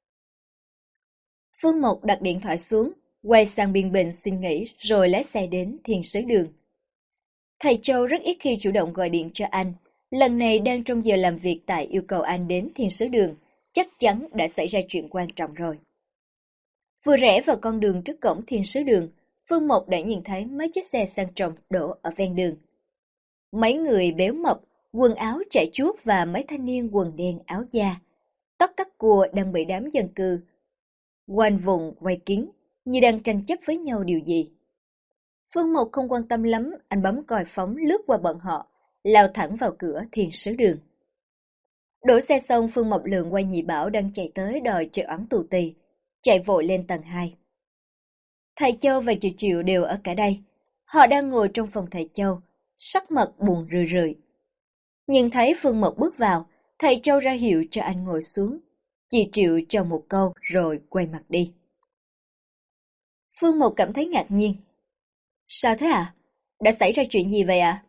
Phương Mộc đặt điện thoại xuống, quay sang Biên Bình xin nghỉ rồi lái xe đến Thiên Sứ Đường. Thầy Châu rất ít khi chủ động gọi điện cho anh. Lần này đang trong giờ làm việc tại yêu cầu anh đến Thiên Sứ Đường, chắc chắn đã xảy ra chuyện quan trọng rồi. Vừa rẽ vào con đường trước cổng Thiên Sứ Đường, Phương Mộc đã nhìn thấy mấy chiếc xe sang trọng đổ ở ven đường. Mấy người béo mập, quần áo chảy chuốt và mấy thanh niên quần đen áo da, tóc cắt cua đang bị đám dân cư quanh vùng quay kín, như đang tranh chấp với nhau điều gì. Phương Mộc không quan tâm lắm, anh bấm còi phóng lướt qua bọn họ, lao thẳng vào cửa Thiên Sứ Đường. Đổ xe xong, Phương Mộc lượn qua Nhị Bảo đang chạy tới đòi trợ oán tù tì, chạy vội lên tầng 2. Thầy Châu và chị Triệu đều ở cả đây. Họ đang ngồi trong phòng thầy Châu, sắc mặt buồn rười rượi. Nhìn thấy Phương Mộc bước vào, thầy Châu ra hiệu cho anh ngồi xuống. Chị Triệu cho một câu rồi quay mặt đi. Phương Mộc cảm thấy ngạc nhiên. Sao thế ạ? Đã xảy ra chuyện gì vậy ạ?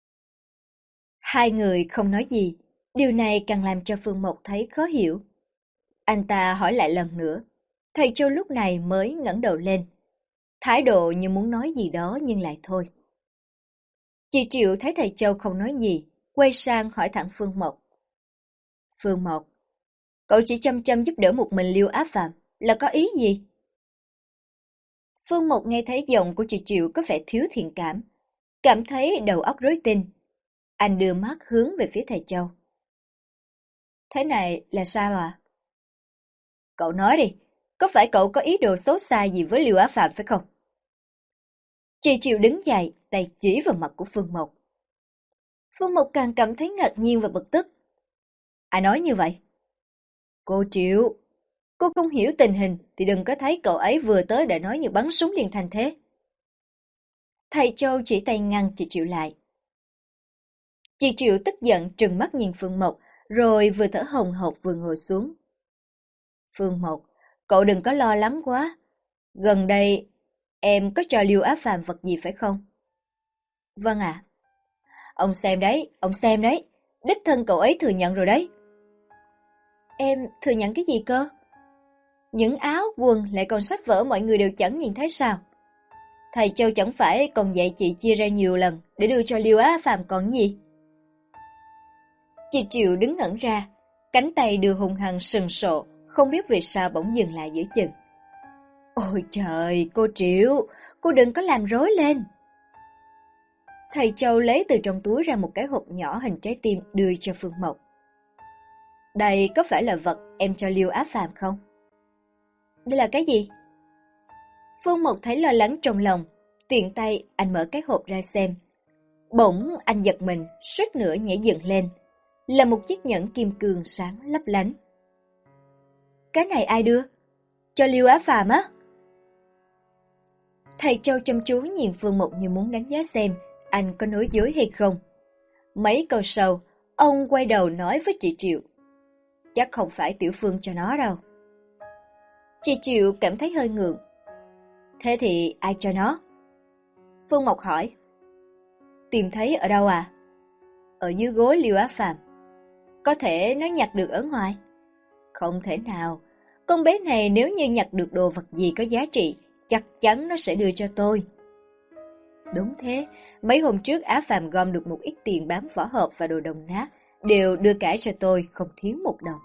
Hai người không nói gì, điều này càng làm cho Phương Mộc thấy khó hiểu. Anh ta hỏi lại lần nữa, thầy Châu lúc này mới ngẩng đầu lên. Thái độ như muốn nói gì đó nhưng lại thôi. Chị Triệu thấy thầy Châu không nói gì, quay sang hỏi thẳng Phương Mộc. Phương Mộc, cậu chỉ chăm chăm giúp đỡ một mình Liêu Á Phạm, là có ý gì? Phương Mộc nghe thấy giọng của chị Triệu có vẻ thiếu thiện cảm thấy đầu óc rối tinh. Anh đưa mắt hướng về phía thầy Châu. Thế này là sao à? Cậu nói đi, có phải cậu có ý đồ xấu xa gì với Liêu Á Phạm phải không? Chị Triệu đứng dậy, tay chỉ vào mặt của Phương Mộc. Phương Mộc càng cảm thấy ngạc nhiên và bực tức. Ai nói như vậy? Cô Triệu, cô không hiểu tình hình thì đừng có thấy cậu ấy vừa tới đã nói như bắn súng liền thành thế. Thầy Châu chỉ tay ngăn chị Triệu lại. Chị Triệu tức giận trừng mắt nhìn Phương Mộc, rồi vừa thở hồng hộc vừa ngồi xuống. Phương Mộc, cậu đừng có lo lắng quá. Gần đây, em có cho Liêu Á Phàm vật gì phải không? Vâng ạ. Ông xem đấy, đích thân cậu ấy thừa nhận rồi đấy. Em thừa nhận cái gì cơ? Những áo, quần lại còn sách vở mọi người đều chẳng nhìn thấy sao? Thầy Châu chẳng phải còn dạy chị chia ra nhiều lần để đưa cho Liêu Á Phàm còn gì? Chị Triệu đứng ngẩn ra, cánh tay đưa hung hăng sừng sộ, không biết vì sao bỗng dừng lại giữa chừng. Ôi trời, cô Triệu, cô đừng có làm rối lên. Thầy Châu lấy từ trong túi ra một cái hộp nhỏ hình trái tim đưa cho Phương Mộc. Đây có phải là vật em cho Liêu Á Phàm không? Đây là cái gì? Phương Mộc thấy lo lắng trong lòng, tiện tay anh mở cái hộp ra xem. Bỗng anh giật mình, suýt nữa nhảy dựng lên. Là một chiếc nhẫn kim cương sáng lấp lánh. Cái này ai đưa? Cho Liêu Á Phàm á? Thầy Châu chăm chú nhìn Phương Mộc như muốn đánh giá xem anh có nói dối hay không. Mấy câu sau, ông quay đầu nói với chị Triệu. Chắc không phải Tiểu Phương cho nó đâu. Chị Triệu cảm thấy hơi ngượng. Thế thì ai cho nó? Phương Mộc hỏi. Tìm thấy ở đâu à? Ở dưới gối Liêu Á Phàm. Có thể nó nhặt được ở ngoài? Không thể nào. Con bé này nếu như nhặt được đồ vật gì có giá trị, chắc chắn nó sẽ đưa cho tôi. Đúng thế, mấy hôm trước Á Phàm gom được một ít tiền bán vỏ hộp và đồ đồng nát, đều đưa cả cho tôi, không thiếu một đồng.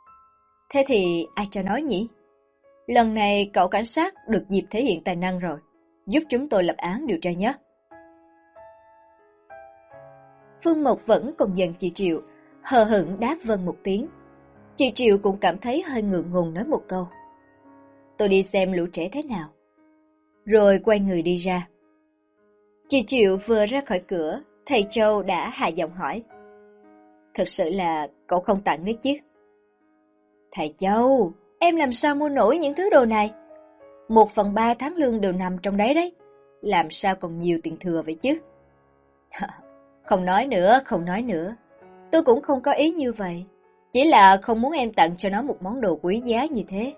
Thế thì ai cho nó nhỉ? Lần này cậu cảnh sát được dịp thể hiện tài năng rồi, giúp chúng tôi lập án điều tra nhé. Phương Mộc vẫn còn giận chị Triệu, hờ hững đáp vâng một tiếng. Chị Triệu cũng cảm thấy hơi ngượng ngùng nói một câu. Tôi đi xem lũ trẻ thế nào. Rồi quay người đi ra. Chị Triệu vừa ra khỏi cửa, thầy Châu đã hạ giọng hỏi. Thật sự là cậu không tặng đấy chứ? Thầy Châu, em làm sao mua nổi những thứ đồ này? 1/3 tháng lương đều nằm trong đấy đấy. Làm sao còn nhiều tiền thừa vậy chứ? Không nói nữa, không nói nữa. Tôi cũng không có ý như vậy. Chỉ là không muốn em tặng cho nó một món đồ quý giá như thế.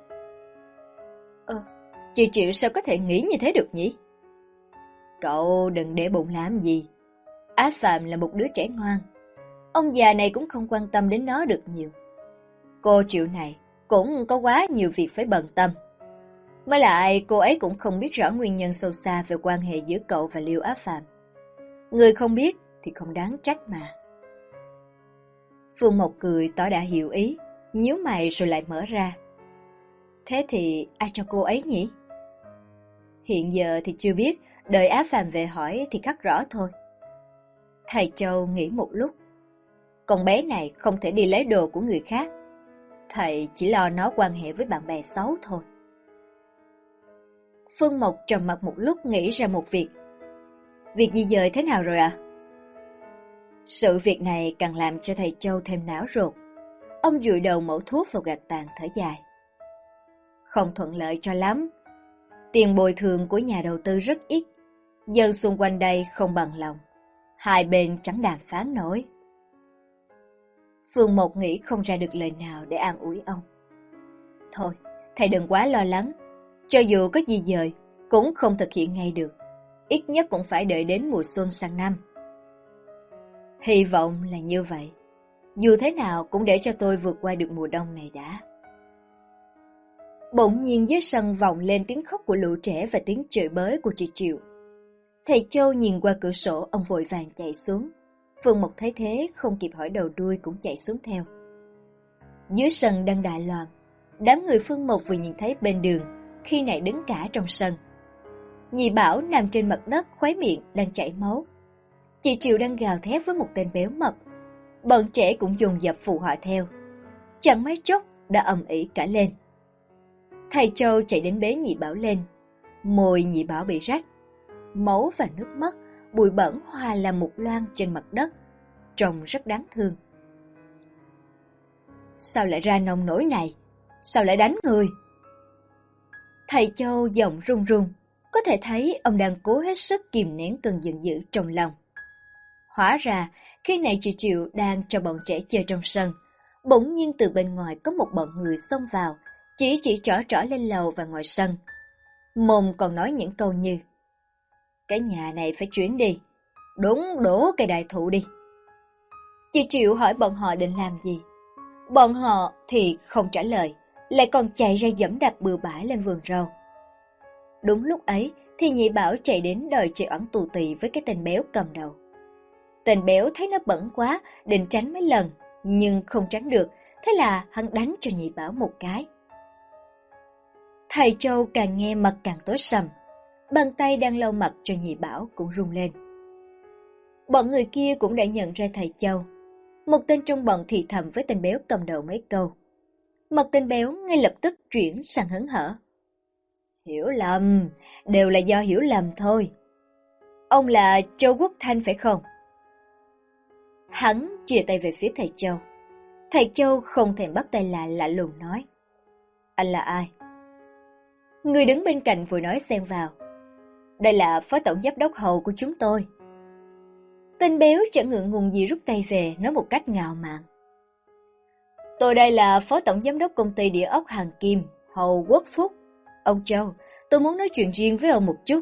Chị Triệu sao có thể nghĩ như thế được nhỉ? Cậu đừng để bụng làm gì. Á Phạm là một đứa trẻ ngoan. Ông già này cũng không quan tâm đến nó được nhiều. Cô Triệu này cũng có quá nhiều việc phải bận tâm. Mới lại cô ấy cũng không biết rõ nguyên nhân sâu xa về quan hệ giữa cậu và Liêu Á Phạm. Người không biết thì không đáng trách mà. Phương Mộc cười tỏ đã hiểu ý, nhíu mày rồi lại mở ra. Thế thì ai cho cô ấy nhỉ? Hiện giờ thì chưa biết, đợi Á Phạm về hỏi thì khắc rõ thôi. Thầy Châu nghĩ một lúc. Con bé này không thể đi lấy đồ của người khác. Thầy chỉ lo nó quan hệ với bạn bè xấu thôi. Phương Mộc trầm mặc một lúc nghĩ ra một việc. Việc di dời thế nào rồi ạ? Sự việc này càng làm cho thầy Châu thêm não ruột. Ông dụi đầu mẩu thuốc vào gạt tàn thở dài. Không thuận lợi cho lắm. Tiền bồi thường của nhà đầu tư rất ít. Dân xung quanh đây không bằng lòng. Hai bên chẳng đàm phán nổi. Phương Mộc nghĩ không ra được lời nào để an ủi ông. Thôi, thầy đừng quá lo lắng. Cho dù có di dời, cũng không thực hiện ngay được. Ít nhất cũng phải đợi đến mùa xuân sang năm. Hy vọng là như vậy. Dù thế nào cũng để cho tôi vượt qua được mùa đông này đã. Bỗng nhiên dưới sân vọng lên tiếng khóc của lũ trẻ và tiếng chửi bới của chị Triệu. Thầy Châu nhìn qua cửa sổ, ông vội vàng chạy xuống. Phương Mộc thấy thế, không kịp hỏi đầu đuôi cũng chạy xuống theo. Dưới sân đang đại loạn. Đám người Phương Mộc vừa nhìn thấy bên đường, khi này đứng cả trong sân. Nhị Bảo nằm trên mặt đất, khóe miệng đang chảy máu. Chị Triệu đang gào thét với một tên béo mập. Bọn trẻ cũng dồn dập phụ họa theo. Chẳng mấy chốc đã ầm ĩ cả lên. Thầy Châu chạy đến bế Nhị Bảo lên. Môi Nhị Bảo bị rách. Máu và nước mắt, bụi bẩn hòa làm một loang trên mặt đất. Trông rất đáng thương. Sao lại ra nông nổi này? Sao lại đánh người? Thầy Châu giọng run run. Có thể thấy ông đang cố hết sức kìm nén cơn giận dữ trong lòng. Hóa ra, khi này chị Triệu đang cho bọn trẻ chơi trong sân. Bỗng nhiên từ bên ngoài có một bọn người xông vào, chỉ trỏ lên lầu và ngoài sân. Mồm còn nói những câu như: cái nhà này phải chuyển đi, đúng đổ cây đại thụ đi. Chị Triệu hỏi bọn họ định làm gì. Bọn họ thì không trả lời, lại còn chạy ra giẫm đạp bừa bãi lên vườn rau. Đúng lúc ấy thì Nhị Bảo chạy đến đòi chơi oẳn tù tì với cái tên béo cầm đầu. Tên béo thấy nó bẩn quá, định tránh mấy lần, nhưng không tránh được, thế là hắn đánh cho Nhị Bảo một cái. Thầy Châu càng nghe mặt càng tối sầm, bàn tay đang lau mặt cho Nhị Bảo cũng run lên. Bọn người kia cũng đã nhận ra thầy Châu. Một tên trong bọn thì thầm với tên béo cầm đầu mấy câu. Mặt tên béo ngay lập tức chuyển sang hớn hở. Hiểu lầm, đều là do hiểu lầm thôi. Ông là Châu Quốc Thanh phải không? Hắn chia tay về phía thầy Châu. Thầy Châu không thèm bắt tay lạ lùng nói. Anh là ai? Người đứng bên cạnh vừa nói xen vào. Đây là phó tổng giám đốc Hầu của chúng tôi. Tên béo chẳng ngượng ngùng gì rút tay về, nói một cách ngạo mạn. Tôi đây là phó tổng giám đốc công ty địa ốc Hàng Kim, Hầu Quốc Phúc. Ông Châu, tôi muốn nói chuyện riêng với ông một chút.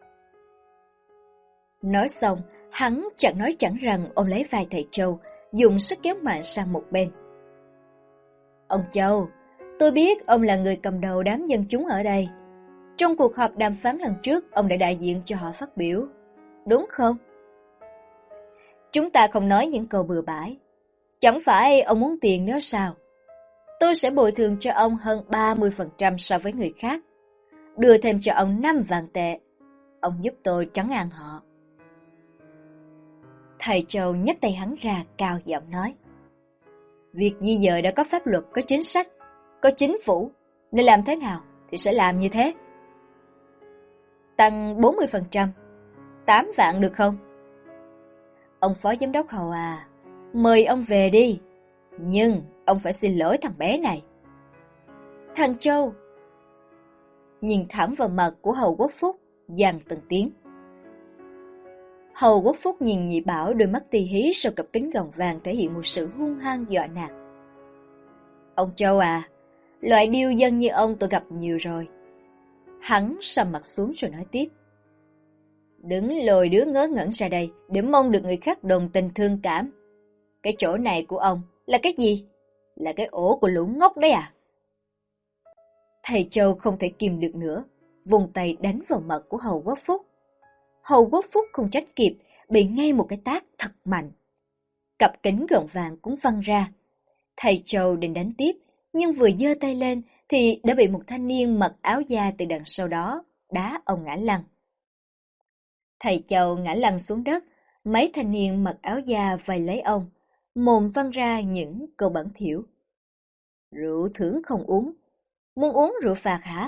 Nói xong, hắn chẳng nói chẳng rằng ôm lấy vai thầy Châu, dùng sức kéo mạnh sang một bên. Ông Châu, tôi biết ông là người cầm đầu đám dân chúng ở đây. Trong cuộc họp đàm phán lần trước, ông đã đại diện cho họ phát biểu. Đúng không? Chúng ta không nói những câu bừa bãi. Chẳng phải ông muốn tiền nữa sao? Tôi sẽ bồi thường cho ông hơn 30% so với người khác. Đưa thêm cho ông 5 vạn tệ. ông giúp tôi trấn an họ. Thầy Châu nhấc tay hắn ra, cao giọng nói. Việc di dời đã có pháp luật, có chính sách, có chính phủ, nên làm thế nào thì sẽ làm như thế. Tăng 40%, 8 vạn được không? Ông phó giám đốc Hầu à, mời ông về đi, nhưng ông phải xin lỗi thằng bé này. Thằng Châu nhìn thẳng vào mặt của Hầu Quốc Phúc, dằn từng tiếng. Hầu Quốc Phúc nhìn Nhị Bảo, đôi mắt tì hí sau cặp kính gọng vàng thể hiện một sự hung hăng dọa nạt. Ông Châu à, loại điêu dân như ông tôi gặp nhiều rồi. Hắn sầm mặt xuống rồi nói tiếp. Đừng lôi đứa ngớ ngẩn ra đây để mong được người khác đồng tình thương cảm. Cái chỗ này của ông là cái gì? Là cái ổ của lũ ngốc đấy à? Thầy Châu không thể kìm được nữa, vùng tay đánh vào mặt của Hầu Quốc Phúc. Hầu Quốc Phúc không tránh kịp, bị ngay một cái tát thật mạnh. Cặp kính gọng vàng cũng văng ra. Thầy Châu định đánh tiếp, nhưng vừa giơ tay lên thì đã bị một thanh niên mặc áo da từ đằng sau đó đá ông ngã lăn. Thầy Châu ngã lăn xuống đất, mấy thanh niên mặc áo da vây lấy ông, mồm văng ra những câu bẩn thỉu. Rượu thưởng không uống, muốn uống rượu phạt hả?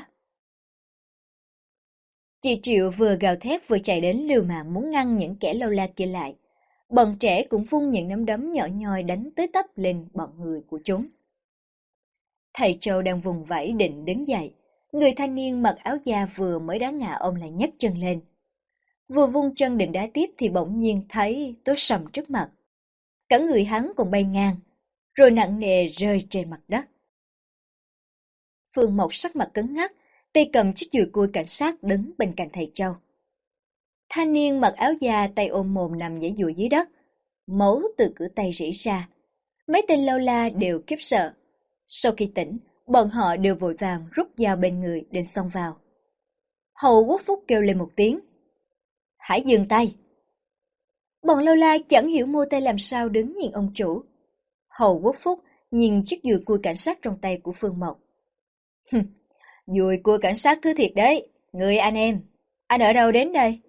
Chị Triệu vừa gào thét vừa chạy đến liều mạng muốn ngăn những kẻ lâu la kia lại. Bọn trẻ cũng vung những nắm đấm nhỏ nhoi đánh tới tấp lên bọn người của chúng. Thầy Châu đang vùng vẫy định đứng dậy. Người thanh niên mặc áo da vừa mới đá ngã ông lại nhấc chân lên. Vừa vung chân định đá tiếp thì bỗng nhiên thấy tối sầm trước mặt. Cả người hắn còn bay ngang, rồi nặng nề rơi trên mặt đất. Phương Mộc sắc mặt cứng ngắc, tay cầm chiếc dùi cui cảnh sát đứng bên cạnh thầy Châu. Thanh niên mặc áo da tay ôm mồm nằm giãy giụa dưới đất, máu từ cửa tay rỉ ra. Mấy tên lâu la đều khiếp sợ. Sau khi tỉnh, bọn họ đều vội vàng rút dao bên người định xông vào. Hầu Quốc Phúc kêu lên một tiếng. Hãy dừng tay! Bọn lâu la chẳng hiểu mô tay làm sao đứng nhìn ông chủ. Hầu Quốc Phúc nhìn chiếc dùi cui cảnh sát trong tay của Phương Mộc. Dùi cui cảnh sát thứ thiệt đấy, người anh em. Anh ở đâu đến đây?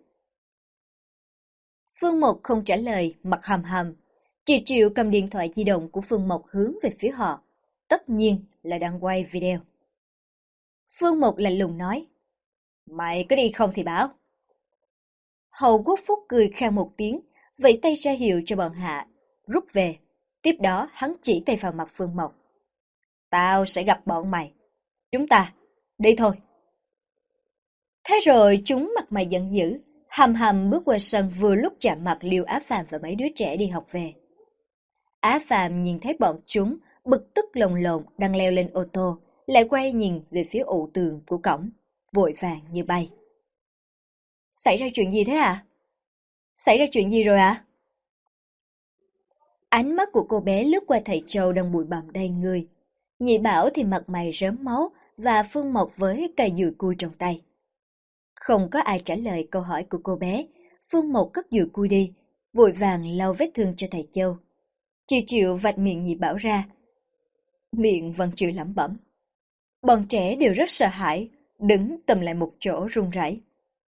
Phương Mộc không trả lời, mặt hầm hầm. Chị Triệu cầm điện thoại di động của Phương Mộc hướng về phía họ. Tất nhiên là đang quay video. Phương Mộc lạnh lùng nói. Mày có đi không thì báo. Hầu Quốc Phúc cười khang một tiếng, vẫy tay ra hiệu cho bọn hạ, rút về. Tiếp đó hắn chỉ tay vào mặt Phương Mộc. Tao sẽ gặp bọn mày. Chúng ta, đi thôi. Thế rồi chúng mặt mày giận dữ, hầm hầm bước qua sân vừa lúc chạm mặt Liêu Á Phàm và mấy đứa trẻ đi học về. Á Phàm nhìn thấy bọn chúng, bực tức lồng lộn đang leo lên ô tô, lại quay nhìn về phía ụ tường của cổng, vội vàng như bay. Xảy ra chuyện gì thế à? Xảy ra chuyện gì rồi à? Ánh mắt của cô bé lướt qua thầy Châu đang bụi bặm đầy người. Nhị Bảo thì mặt mày rớm máu và Phương Mộc với cây dùi cui trong tay. Không có ai trả lời câu hỏi của cô bé, Phương Mộc cất dùi cui đi, vội vàng lau vết thương cho thầy Châu. Chị Triệu vạch miệng Nhị Bảo ra, miệng vẫn chịu lẩm bẩm. Bọn trẻ đều rất sợ hãi, đứng tầm lại một chỗ run rẩy.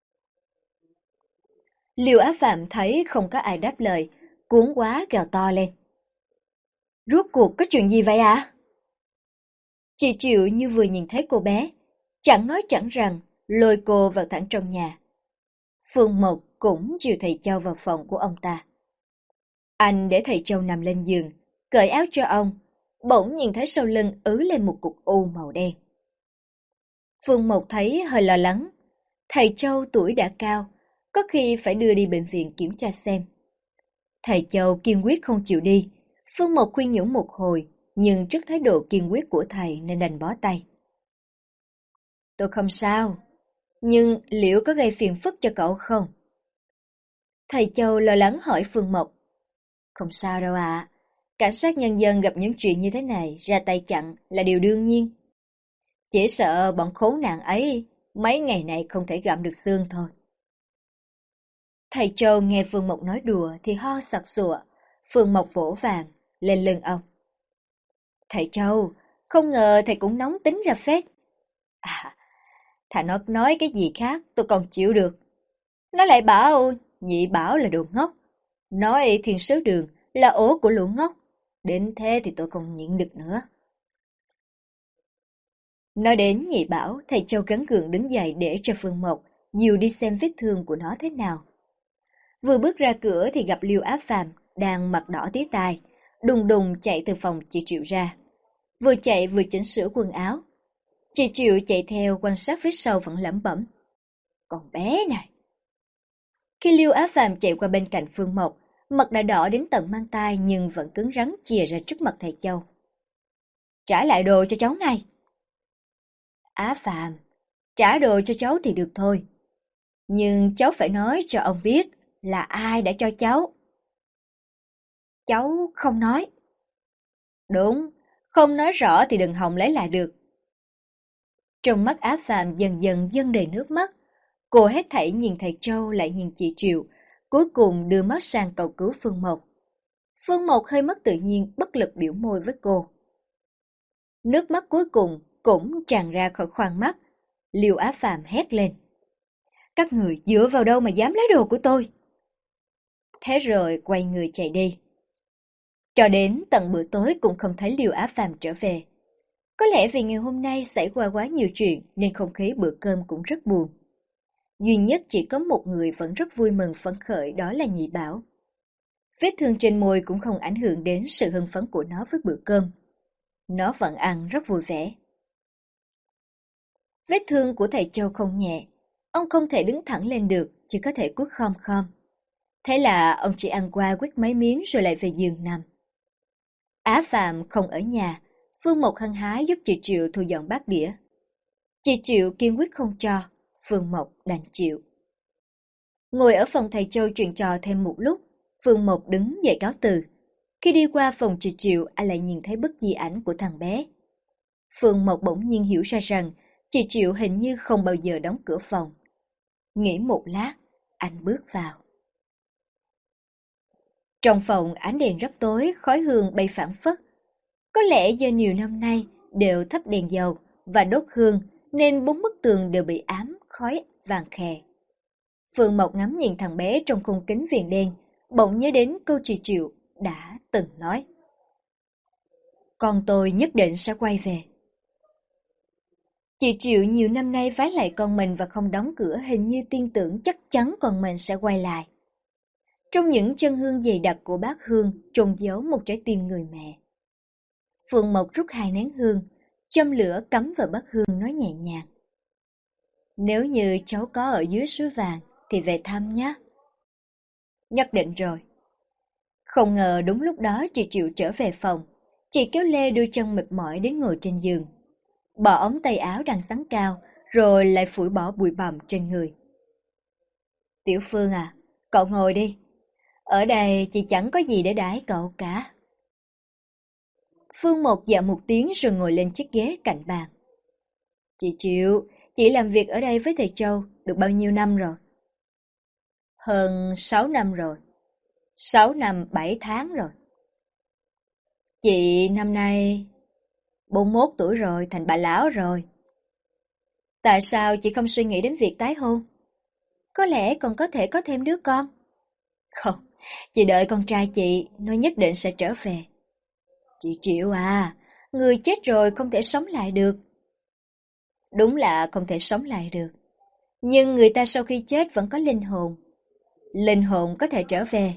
Liêu Á Phạm thấy không có ai đáp lời, cuống quá gào to lên. Rốt cuộc có chuyện gì vậy à? Chị Triệu như vừa nhìn thấy cô bé, chẳng nói chẳng rằng, lôi cô vào thẳng trong nhà. Phương Mộc cũng dìu thầy Châu vào phòng của ông ta. Anh để thầy Châu nằm lên giường, cởi áo cho ông, bỗng nhìn thấy sau lưng ứ lên một cục u màu đen. Phương Mộc thấy hơi lo lắng, thầy Châu tuổi đã cao, có khi phải đưa đi bệnh viện kiểm tra xem. Thầy Châu kiên quyết không chịu đi, Phương Mộc khuyên nhủ một hồi, nhưng trước thái độ kiên quyết của thầy nên đành bó tay. Tôi không sao, nhưng liệu có gây phiền phức cho cậu không? Thầy Châu lo lắng hỏi Phương Mộc. Không sao đâu ạ, cảnh sát nhân dân gặp những chuyện như thế này ra tay chặn là điều đương nhiên. Chỉ sợ bọn khốn nạn ấy mấy ngày này không thể gặm được xương thôi. Thầy Châu nghe Phương Mộc nói đùa thì ho sặc sụa, Phương Mộc vỗ vàng lên lưng ông. Thầy Châu, không ngờ thầy cũng nóng tính ra phết. À, thà nó nói cái gì khác tôi còn chịu được. Nó lại bảo nhị bảo là đồ ngốc. Nói Thiên Sứ Đường là ổ của lũ ngốc. Đến thế thì tôi không nhịn được nữa. Nói đến nhị bảo, thầy Châu gắng gượng đứng dậy để cho Phương Mộc dìu đi xem vết thương của nó thế nào. Vừa bước ra cửa thì gặp Liêu Áp Phàm đang mặt đỏ tía tai, đùng đùng chạy từ phòng chị Triệu ra. Vừa chạy vừa chỉnh sửa quần áo. Chị Triệu chạy theo quan sát phía sau vẫn lẩm bẩm. Con bé này. Khi Liêu Á Phàm chạy qua bên cạnh Phương Mộc, mặt đã đỏ đến tận mang tai nhưng vẫn cứng rắn chìa ra trước mặt thầy Châu. Trả lại đồ cho cháu ngay. Á Phàm, trả đồ cho cháu thì được thôi. Nhưng cháu phải nói cho ông biết là ai đã cho cháu. Cháu không nói. Đúng, không nói rõ thì đừng hòng lấy lại được. Trong mắt Á Phàm dần dần dâng đầy nước mắt. Cô hết thảy nhìn thầy Châu lại nhìn chị Triệu, cuối cùng đưa mắt sang cầu cứu Phương Mộc. Phương Mộc hơi mất tự nhiên, bất lực biểu môi với cô. Nước mắt cuối cùng cũng tràn ra khỏi khoang mắt. Liêu Á Phàm hét lên. Các người dựa vào đâu mà dám lấy đồ của tôi? Thế rồi quay người chạy đi. Cho đến tận bữa tối cũng không thấy Liêu Á Phàm trở về. Có lẽ vì ngày hôm nay xảy qua quá nhiều chuyện nên không khí bữa cơm cũng rất buồn. Duy nhất chỉ có một người vẫn rất vui mừng phấn khởi, đó là Nhị Bảo. Vết thương trên môi cũng không ảnh hưởng đến sự hưng phấn của nó với bữa cơm. Nó vẫn ăn rất vui vẻ. Vết thương của thầy Châu không nhẹ. Ông không thể đứng thẳng lên được, chỉ có thể cúi khom khom. Thế là ông chỉ ăn qua quýt mấy miếng rồi lại về giường nằm. Á Phạm không ở nhà, Phương Mộc hăng hái giúp chị Triệu thu dọn bát đĩa. Chị Triệu kiên quyết không cho, Phương Mộc đành chịu. Ngồi ở phòng thầy Châu chuyện trò thêm một lúc, Phương Mộc đứng dậy cáo từ. Khi đi qua phòng chị Triệu, anh lại nhìn thấy bức di ảnh của thằng bé. Phương Mộc bỗng nhiên hiểu ra rằng chị Triệu hình như không bao giờ đóng cửa phòng. Nghĩ một lát, anh bước vào. Trong phòng ánh đèn rất tối, khói hương bay phảng phất. Có lẽ do nhiều năm nay đều thắp đèn dầu và đốt hương nên 4 bức tường đều bị ám khói vàng khè. Phương Mộc ngắm nhìn thằng bé trong khung kính viền đen, bỗng nhớ đến câu chị Triệu đã từng nói. Con tôi nhất định sẽ quay về. Chị Triệu nhiều năm nay vái lại con mình và không đóng cửa, hình như tin tưởng chắc chắn con mình sẽ quay lại. Trong những chân hương dày đặc của bát hương chôn giấu một trái tim người mẹ. Phương Mộc rút 2 nén hương, châm lửa cắm vào bát hương nói nhẹ nhàng. Nếu như cháu có ở dưới suối vàng thì về thăm nhé. Nhất định rồi. Không ngờ đúng lúc đó chị Triệu trở về phòng. Chị kéo Lê đôi chân mệt mỏi đến ngồi trên giường. Bỏ ống tay áo đang xắn cao, rồi lại phủi bỏ bụi bặm trên người. Tiểu Phương à, cậu ngồi đi. Ở đây chị chẳng có gì để đãi cậu cả. Phương Mộc dạ một tiếng rồi ngồi lên chiếc ghế cạnh bàn. Chị Triệu, chị làm việc ở đây với thầy Châu được bao nhiêu năm rồi? Hơn 6 năm rồi. 6 năm 7 tháng rồi. Chị năm nay 41 tuổi rồi, thành bà lão rồi. Tại sao chị không suy nghĩ đến việc tái hôn? Có lẽ còn có thể có thêm đứa con. Không, chị đợi con trai chị, nó nhất định sẽ trở về. Chị Triệu à, người chết rồi không thể sống lại được. Đúng là không thể sống lại được. Nhưng người ta sau khi chết vẫn có linh hồn. Linh hồn có thể trở về.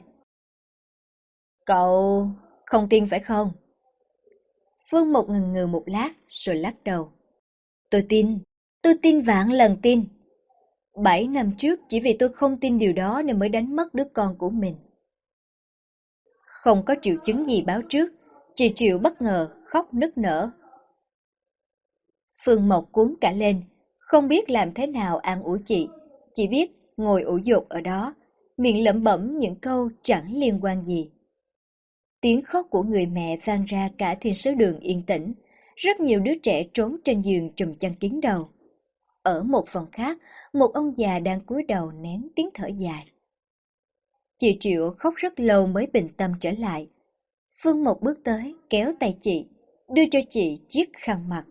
Cậu không tin phải không? Phương Mộc ngần ngừ một lát rồi lắc đầu. Tôi tin vạn lần tin. 7 năm trước chỉ vì tôi không tin điều đó nên mới đánh mất đứa con của mình. Không có triệu chứng gì báo trước, chị Triệu bất ngờ khóc nức nở. Phương Mộc cuốn cả lên, không biết làm thế nào an ủi chị, chỉ biết ngồi ủ dột ở đó, miệng lẩm bẩm những câu chẳng liên quan gì. Tiếng khóc của người mẹ vang ra cả Thiên Sứ Đường yên tĩnh, rất nhiều đứa trẻ trốn trên giường trùm chăn kín đầu. Ở một phòng khác, một ông già đang cúi đầu nén tiếng thở dài. Chị Triệu khóc rất lâu mới bình tâm trở lại. Phương Mộc bước tới, kéo tay chị, đưa cho chị chiếc khăn mặt.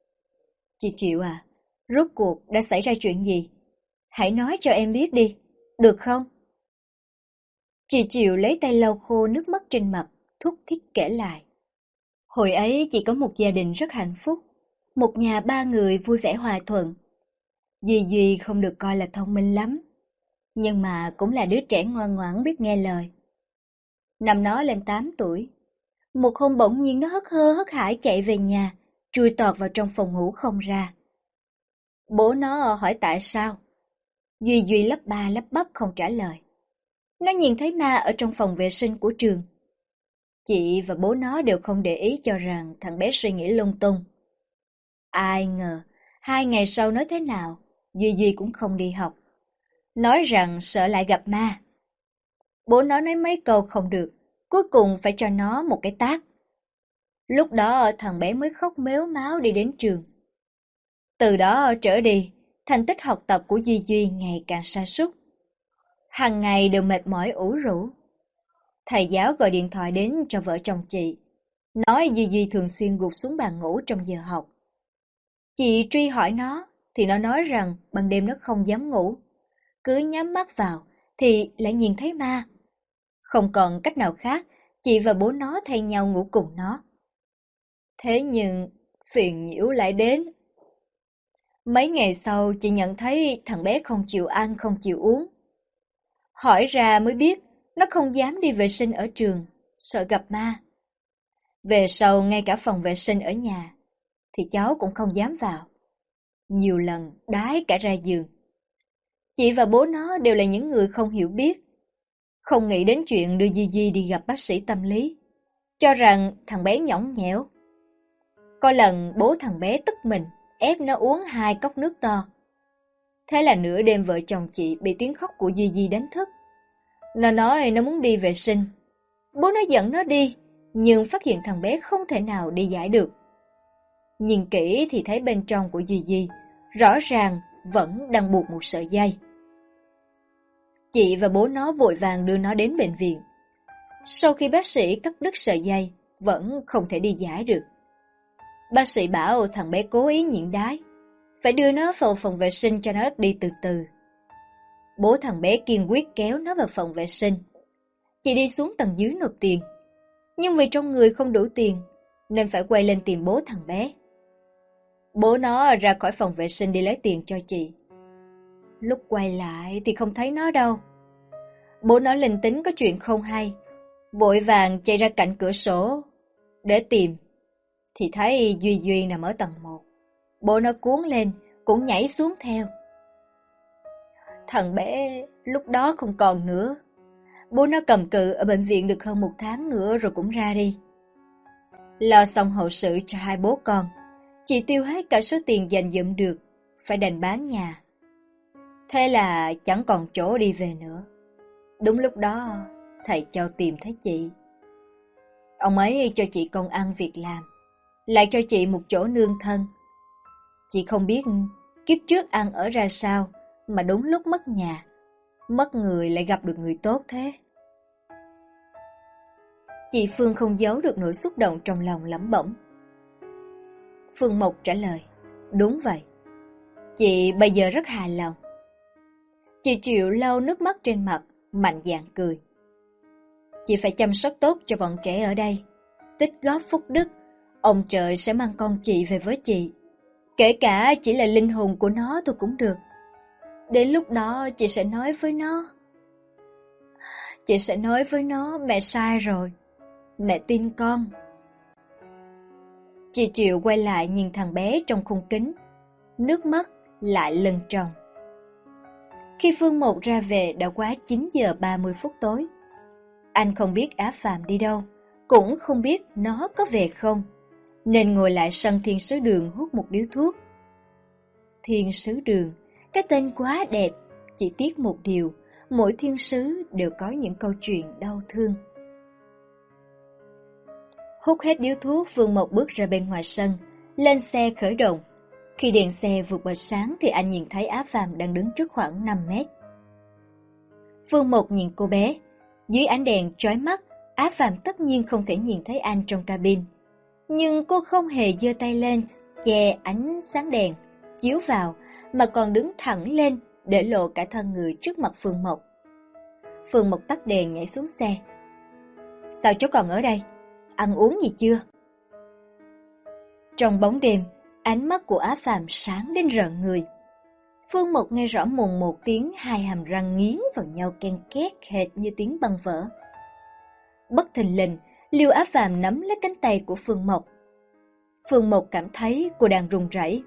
Chị Triệu à, rốt cuộc đã xảy ra chuyện gì? Hãy nói cho em biết đi. được không? Chị Triệu lấy tay lau khô nước mắt trên mặt, thúc thích kể lại. Hồi ấy chị có một gia đình rất hạnh phúc, một nhà ba người vui vẻ hòa thuận. Duy không được coi là thông minh lắm, nhưng mà cũng là đứa trẻ ngoan ngoãn biết nghe lời. Năm nó lên 8 tuổi, một hôm bỗng nhiên nó hớt hơ hớt hải chạy về nhà, chui tọt vào trong phòng ngủ không ra. Bố nó hỏi tại sao. Duy lắp ba lắp bắp không trả lời. Nó nhìn thấy ma ở trong phòng vệ sinh của trường. Chị và bố nó đều không để ý cho rằng thằng bé suy nghĩ lung tung. Ai ngờ, 2 ngày sau nói thế nào, Duy cũng không đi học. Nói rằng sợ lại gặp ma. Bố nó nói mấy câu không được, cuối cùng phải cho nó một cái tát. Lúc đó thằng bé mới khóc mếu máo đi đến trường. Từ đó trở đi, thành tích học tập của Duy ngày càng sa sút. Hàng ngày đều mệt mỏi ủ rũ. Thầy giáo gọi điện thoại đến cho vợ chồng chị, nói Duy thường xuyên gục xuống bàn ngủ trong giờ học. Chị truy hỏi nó, thì nó nói rằng ban đêm nó không dám ngủ. Cứ nhắm mắt vào, thì lại nhìn thấy ma. Không còn cách nào khác, chị và bố nó thay nhau ngủ cùng nó. Thế nhưng, phiền nhiễu lại đến. Mấy ngày sau, chị nhận thấy thằng bé không chịu ăn, không chịu uống. Hỏi ra mới biết, nó không dám đi vệ sinh ở trường, sợ gặp ma. Về sau, ngay cả phòng vệ sinh ở nhà, thì cháu cũng không dám vào. Nhiều lần đái cả ra giường. Chị và bố nó đều là những người không hiểu biết, không nghĩ đến chuyện đưa Duy đi gặp bác sĩ tâm lý, cho rằng thằng bé nhõng nhẽo. Có lần bố thằng bé tức mình, ép nó uống 2 cốc nước to. Thế là nửa đêm vợ chồng chị bị tiếng khóc của Duy đánh thức. Nó nói nó muốn đi vệ sinh. Bố nó dẫn nó đi, nhưng phát hiện thằng bé không thể nào đi giải được. Nhìn kỹ thì thấy bên trong của Duy rõ ràng vẫn đang buộc một sợi dây. Chị và bố nó vội vàng đưa nó đến bệnh viện. Sau khi bác sĩ cắt đứt sợi dây, vẫn không thể đi giải được. Bác sĩ bảo thằng bé cố ý nhịn đái, phải đưa nó vào phòng vệ sinh cho nó đi từ từ. Bố thằng bé kiên quyết kéo nó vào phòng vệ sinh. Chị đi xuống tầng dưới nộp tiền, nhưng vì trong người không đủ tiền, nên phải quay lên tìm bố thằng bé. Bố nó ra khỏi phòng vệ sinh đi lấy tiền cho chị. Lúc quay lại thì không thấy nó đâu. Bố nó linh tính có chuyện không hay, vội vàng chạy ra cạnh cửa sổ để tìm, thì thấy Duy nằm ở tầng 1. Bố nó cuống lên, cũng nhảy xuống theo. Thằng bé lúc đó không còn nữa. Bố nó cầm cự ở bệnh viện được hơn 1 tháng nữa rồi cũng ra đi. Lo xong hậu sự cho 2 bố con, chị tiêu hết cả số tiền dành dụm được, phải đành bán nhà. Thế là chẳng còn chỗ đi về nữa. Đúng lúc đó, thầy Châu tìm thấy chị. Ông ấy cho chị công ăn việc làm, lại cho chị một chỗ nương thân. Chị không biết kiếp trước ăn ở ra sao, mà đúng lúc mất nhà, mất người lại gặp được người tốt thế. Chị Phương không giấu được nỗi xúc động trong lòng lẩm bẩm. Phương Mộc trả lời, đúng vậy. Chị bây giờ rất hài lòng. Chị Triệu lau nước mắt trên mặt, mạnh dạn cười. Chị phải chăm sóc tốt cho bọn trẻ ở đây. Tích góp phúc đức, ông trời sẽ mang con chị về với chị. Kể cả chỉ là linh hồn của nó thôi cũng được. Đến lúc đó chị sẽ nói với nó. Chị sẽ nói với nó mẹ sai rồi. Mẹ tin con. Chị Triệu quay lại nhìn thằng bé trong khung kính. Nước mắt lại lưng tròng. Khi Phương Mộc ra về đã quá 9 giờ 30 phút tối. Anh không biết Á Phàm đi đâu, cũng không biết nó có về không, nên ngồi lại sân Thiên Sứ Đường hút một điếu thuốc. Thiên Sứ Đường, cái tên quá đẹp, chỉ tiếc một điều, mỗi thiên sứ đều có những câu chuyện đau thương. Hút hết điếu thuốc, Phương Mộc bước ra bên ngoài sân, lên xe khởi động. Khi đèn xe vụt bật sáng thì anh nhìn thấy Á Phàm đang đứng trước khoảng 5 mét. Phương Mộc nhìn cô bé. Dưới ánh đèn chói mắt, Á Phàm tất nhiên không thể nhìn thấy anh trong cabin. Nhưng cô không hề giơ tay lên che ánh sáng đèn chiếu vào, mà còn đứng thẳng lên để lộ cả thân người trước mặt Phương Mộc. Phương Mộc tắt đèn nhảy xuống xe. Sao cháu còn ở đây? Ăn uống gì chưa? Trong bóng đêm, ánh mắt của Á Phàm sáng đến rợn người. Phương Mộc nghe rõ mồn một tiếng hai hàm răng nghiến vào nhau ken két hệt như tiếng băng vỡ. Bất thình lình, Liêu Á Phàm nắm lấy cánh tay của Phương Mộc. Phương Mộc cảm thấy cô đang run rẩy.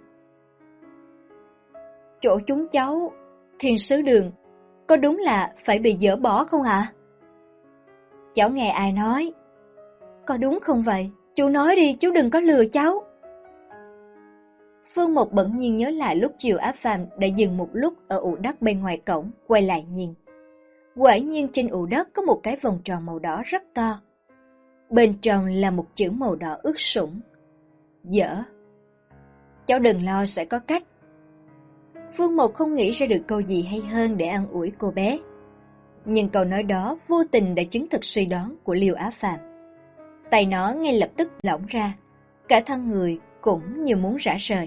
Chỗ chúng cháu, Thiên Sứ Đường, có đúng là phải bị dỡ bỏ không hả? Cháu nghe ai nói? Có đúng không vậy? Chú nói đi, chú đừng có lừa cháu. Phương Mộc bỗng nhiên nhớ lại lúc chiều Á Phàm đã dừng một lúc ở ụ đất bên ngoài cổng, quay lại nhìn. Quả nhiên trên ụ đất có một cái vòng tròn màu đỏ rất to. Bên trong là một chữ màu đỏ ướt sũng. Dở. Cháu đừng lo, sẽ có cách. Phương Mộc không nghĩ ra được câu gì hay hơn để an ủi cô bé. Nhưng câu nói đó vô tình đã chứng thực suy đoán của Liêu Á Phàm. Tay nó ngay lập tức lỏng ra, cả thân người cũng như muốn rã rời.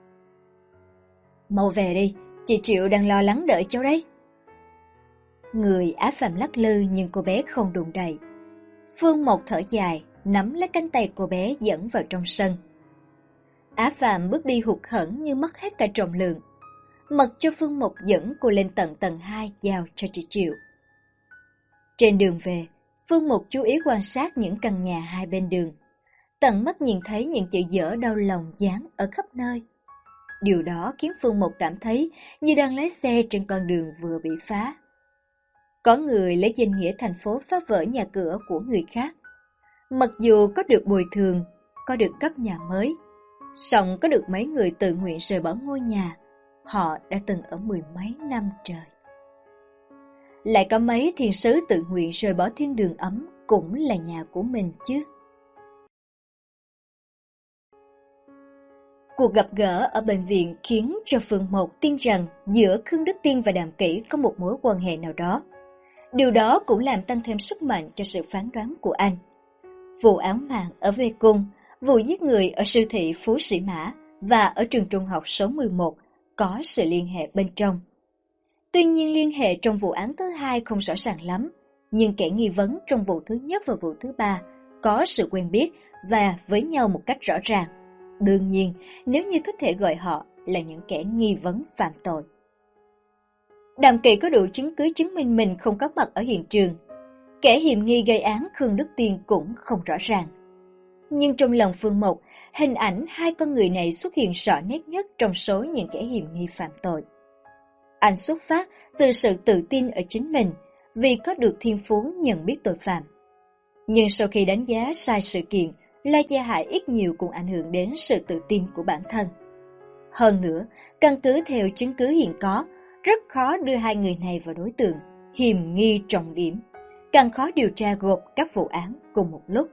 Mau về đi, chị Triệu đang lo lắng đợi cháu đấy. Người Á Phàm lắc lư nhưng cô bé không đụng đậy. Phương Mộc thở dài, nắm lấy cánh tay cô bé dẫn vào trong sân. Á Phàm bước đi hụt hẫng như mất hết cả trọng lượng. Mặc cho Phương Mộc dẫn cô lên tầng 2 giao cho chị Triệu. Trên đường về, Phương Mộc chú ý quan sát những căn nhà hai bên đường. Tận mắt nhìn thấy những chữ dở đau lòng dán ở khắp nơi. Điều đó khiến Phương Mộc cảm thấy như đang lái xe trên con đường vừa bị phá. Có người lấy danh nghĩa thành phố phá vỡ nhà cửa của người khác. Mặc dù có được bồi thường, có được cấp nhà mới, song có được mấy người tự nguyện rời bỏ ngôi nhà họ đã từng ở mười mấy năm trời. Lại có mấy thiên sứ tự nguyện rời bỏ thiên đường ấm cũng là nhà của mình chứ. Cuộc gặp gỡ ở bệnh viện khiến cho Phương Mộc tin rằng giữa Khương Đức Tiên và Đàm Kỷ có một mối quan hệ nào đó. Điều đó cũng làm tăng thêm sức mạnh cho sự phán đoán của anh. Vụ án mạng ở Vê Cung, vụ giết người ở siêu thị Phú Sĩ Mã và ở trường trung học số 11 có sự liên hệ bên trong. Tuy nhiên liên hệ trong vụ án thứ hai không rõ ràng lắm, nhưng kẻ nghi vấn trong vụ thứ nhất và vụ thứ ba có sự quen biết và với nhau một cách rõ ràng. Đương nhiên, nếu như có thể gọi họ là những kẻ nghi vấn phạm tội. Đàm Kỵ có đủ chứng cứ chứng minh mình không có mặt ở hiện trường. Kẻ hiểm nghi gây án Khương Đức Tiên cũng không rõ ràng. Nhưng trong lòng Phương Mộc, hình ảnh hai con người này xuất hiện rõ nét nhất trong số những kẻ hiểm nghi phạm tội. Anh xuất phát từ sự tự tin ở chính mình vì có được thiên phú nhận biết tội phạm. Nhưng sau khi đánh giá sai sự kiện, La Gia Hải ít nhiều cũng ảnh hưởng đến sự tự tin của bản thân. Hơn nữa, căn cứ theo chứng cứ hiện có, rất khó đưa hai người này vào đối tượng hiểm nghi trọng điểm, càng khó điều tra gộp các vụ án cùng một lúc.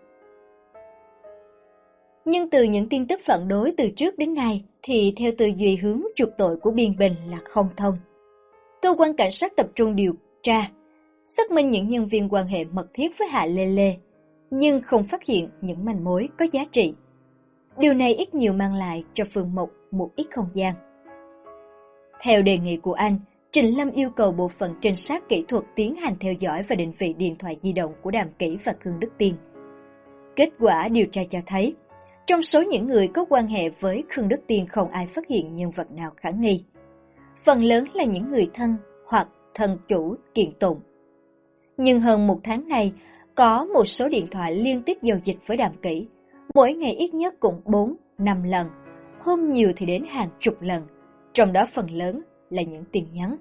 Nhưng từ những tin tức phản đối từ trước đến nay thì theo tư duy hướng chuộc tội của Biên Bình là không thông. Cơ quan cảnh sát tập trung điều tra, xác minh những nhân viên quan hệ mật thiết với Hạ Lê Lê, nhưng không phát hiện những manh mối có giá trị. Điều này ít nhiều mang lại cho Phương Mộc một ít không gian. Theo đề nghị của anh, Trịnh Lâm yêu cầu bộ phận trinh sát kỹ thuật tiến hành theo dõi và định vị điện thoại di động của Đàm Kỷ và Khương Đức Tiên. Kết quả điều tra cho thấy, trong số những người có quan hệ với Khương Đức Tiên không ai phát hiện nhân vật nào khả nghi. Phần lớn là những người thân hoặc thân chủ kiện tụng. Nhưng hơn một tháng nay, có một số điện thoại liên tiếp giao dịch với Đàm Kỷ, mỗi ngày ít nhất cũng 4-5 lần, hôm nhiều thì đến hàng chục lần, trong đó phần lớn là những tin nhắn.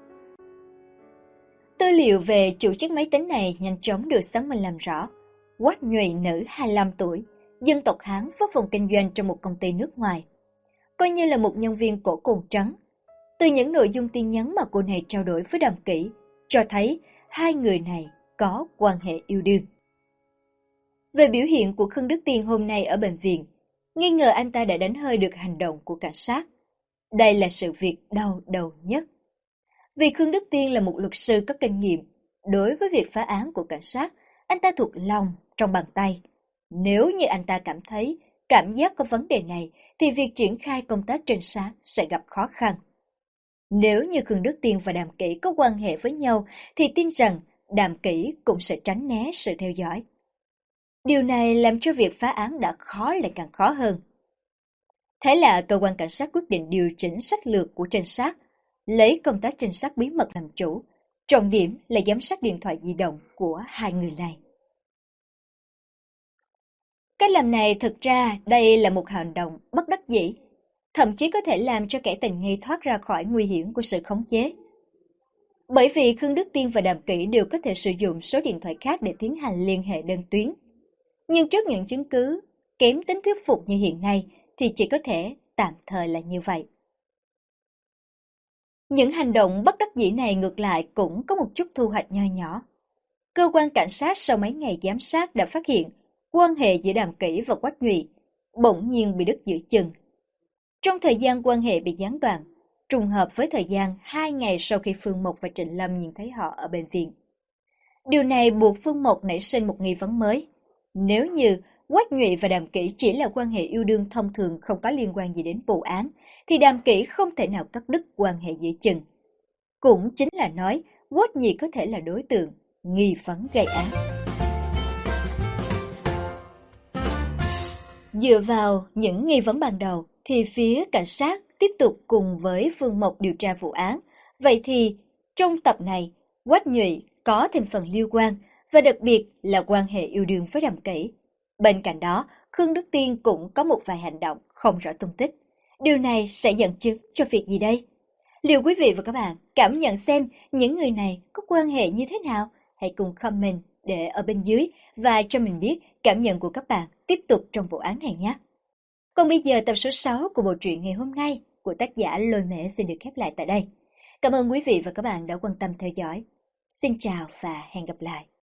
Tư liệu về chủ chiếc máy tính này nhanh chóng được xác minh làm rõ. Quách Nhụy, nữ 25 tuổi, dân tộc Hán, phó phòng kinh doanh trong một công ty nước ngoài, coi như là một nhân viên cổ cồn trắng. Từ những nội dung tin nhắn mà cô này trao đổi với Đàm Kỷ, cho thấy hai người này có quan hệ yêu đương. Về biểu hiện của Khương Đức Tiên hôm nay ở bệnh viện, nghi ngờ anh ta đã đánh hơi được hành động của cảnh sát. Đây là sự việc đau đầu nhất. Vì Khương Đức Tiên là một luật sư có kinh nghiệm, đối với việc phá án của cảnh sát, anh ta thuộc lòng trong bàn tay. Nếu như anh ta cảm thấy cảm giác có vấn đề này, thì việc triển khai công tác trinh sát sẽ gặp khó khăn. Nếu như Khương Đức Tiên và Đàm Kỷ có quan hệ với nhau, thì tin rằng Đàm Kỷ cũng sẽ tránh né sự theo dõi. Điều này làm cho việc phá án đã khó lại càng khó hơn. Thế là cơ quan cảnh sát quyết định điều chỉnh sách lược của trinh sát, lấy công tác trinh sát bí mật làm chủ, trọng điểm là giám sát điện thoại di động của hai người này. Cách làm này thực ra đây là một hành động bất đắc dĩ, thậm chí có thể làm cho kẻ tình nghi thoát ra khỏi nguy hiểm của sự khống chế. Bởi vì Khương Đức Tiên và Đàm Kỷ đều có thể sử dụng số điện thoại khác để tiến hành liên hệ đơn tuyến. Nhưng trước những chứng cứ kém tính thuyết phục như hiện nay thì chỉ có thể tạm thời là như vậy. Những hành động bất đắc dĩ này ngược lại cũng có một chút thu hoạch nho nhỏ. Cơ quan cảnh sát sau mấy ngày giám sát đã phát hiện quan hệ giữa Đàm Kỷ và Quách Nhụy bỗng nhiên bị đứt giữa chừng. Trong thời gian quan hệ bị gián đoạn, trùng hợp với thời gian 2 ngày sau khi Phương Mộc và Trịnh Lâm nhìn thấy họ ở bệnh viện. Điều này buộc Phương Mộc nảy sinh một nghi vấn mới. Nếu như Quách Nhụy và Đàm Kỷ chỉ là quan hệ yêu đương thông thường không có liên quan gì đến vụ án, thì Đàm Kỷ không thể nào cắt đứt quan hệ giữa chừng. Cũng chính là nói, Quách Nhụy có thể là đối tượng, nghi vấn gây án. Dựa vào những nghi vấn ban đầu, thì phía cảnh sát tiếp tục cùng với Phương Mộc điều tra vụ án. Vậy thì, trong tập này, Quách Nhụy có thêm phần liên quan, và đặc biệt là quan hệ yêu đương với Đàm Kỷ. Bên cạnh đó, Khương Đức Tiên cũng có một vài hành động không rõ tung tích. Điều này sẽ dẫn chứng cho việc gì đây? Liệu quý vị và các bạn cảm nhận xem những người này có quan hệ như thế nào? Hãy cùng comment để ở bên dưới và cho mình biết cảm nhận của các bạn tiếp tục trong vụ án này nhé. Còn bây giờ tập số 6 của bộ truyện ngày hôm nay của tác giả Lôi Mễ xin được khép lại tại đây. Cảm ơn quý vị và các bạn đã quan tâm theo dõi. Xin chào và hẹn gặp lại.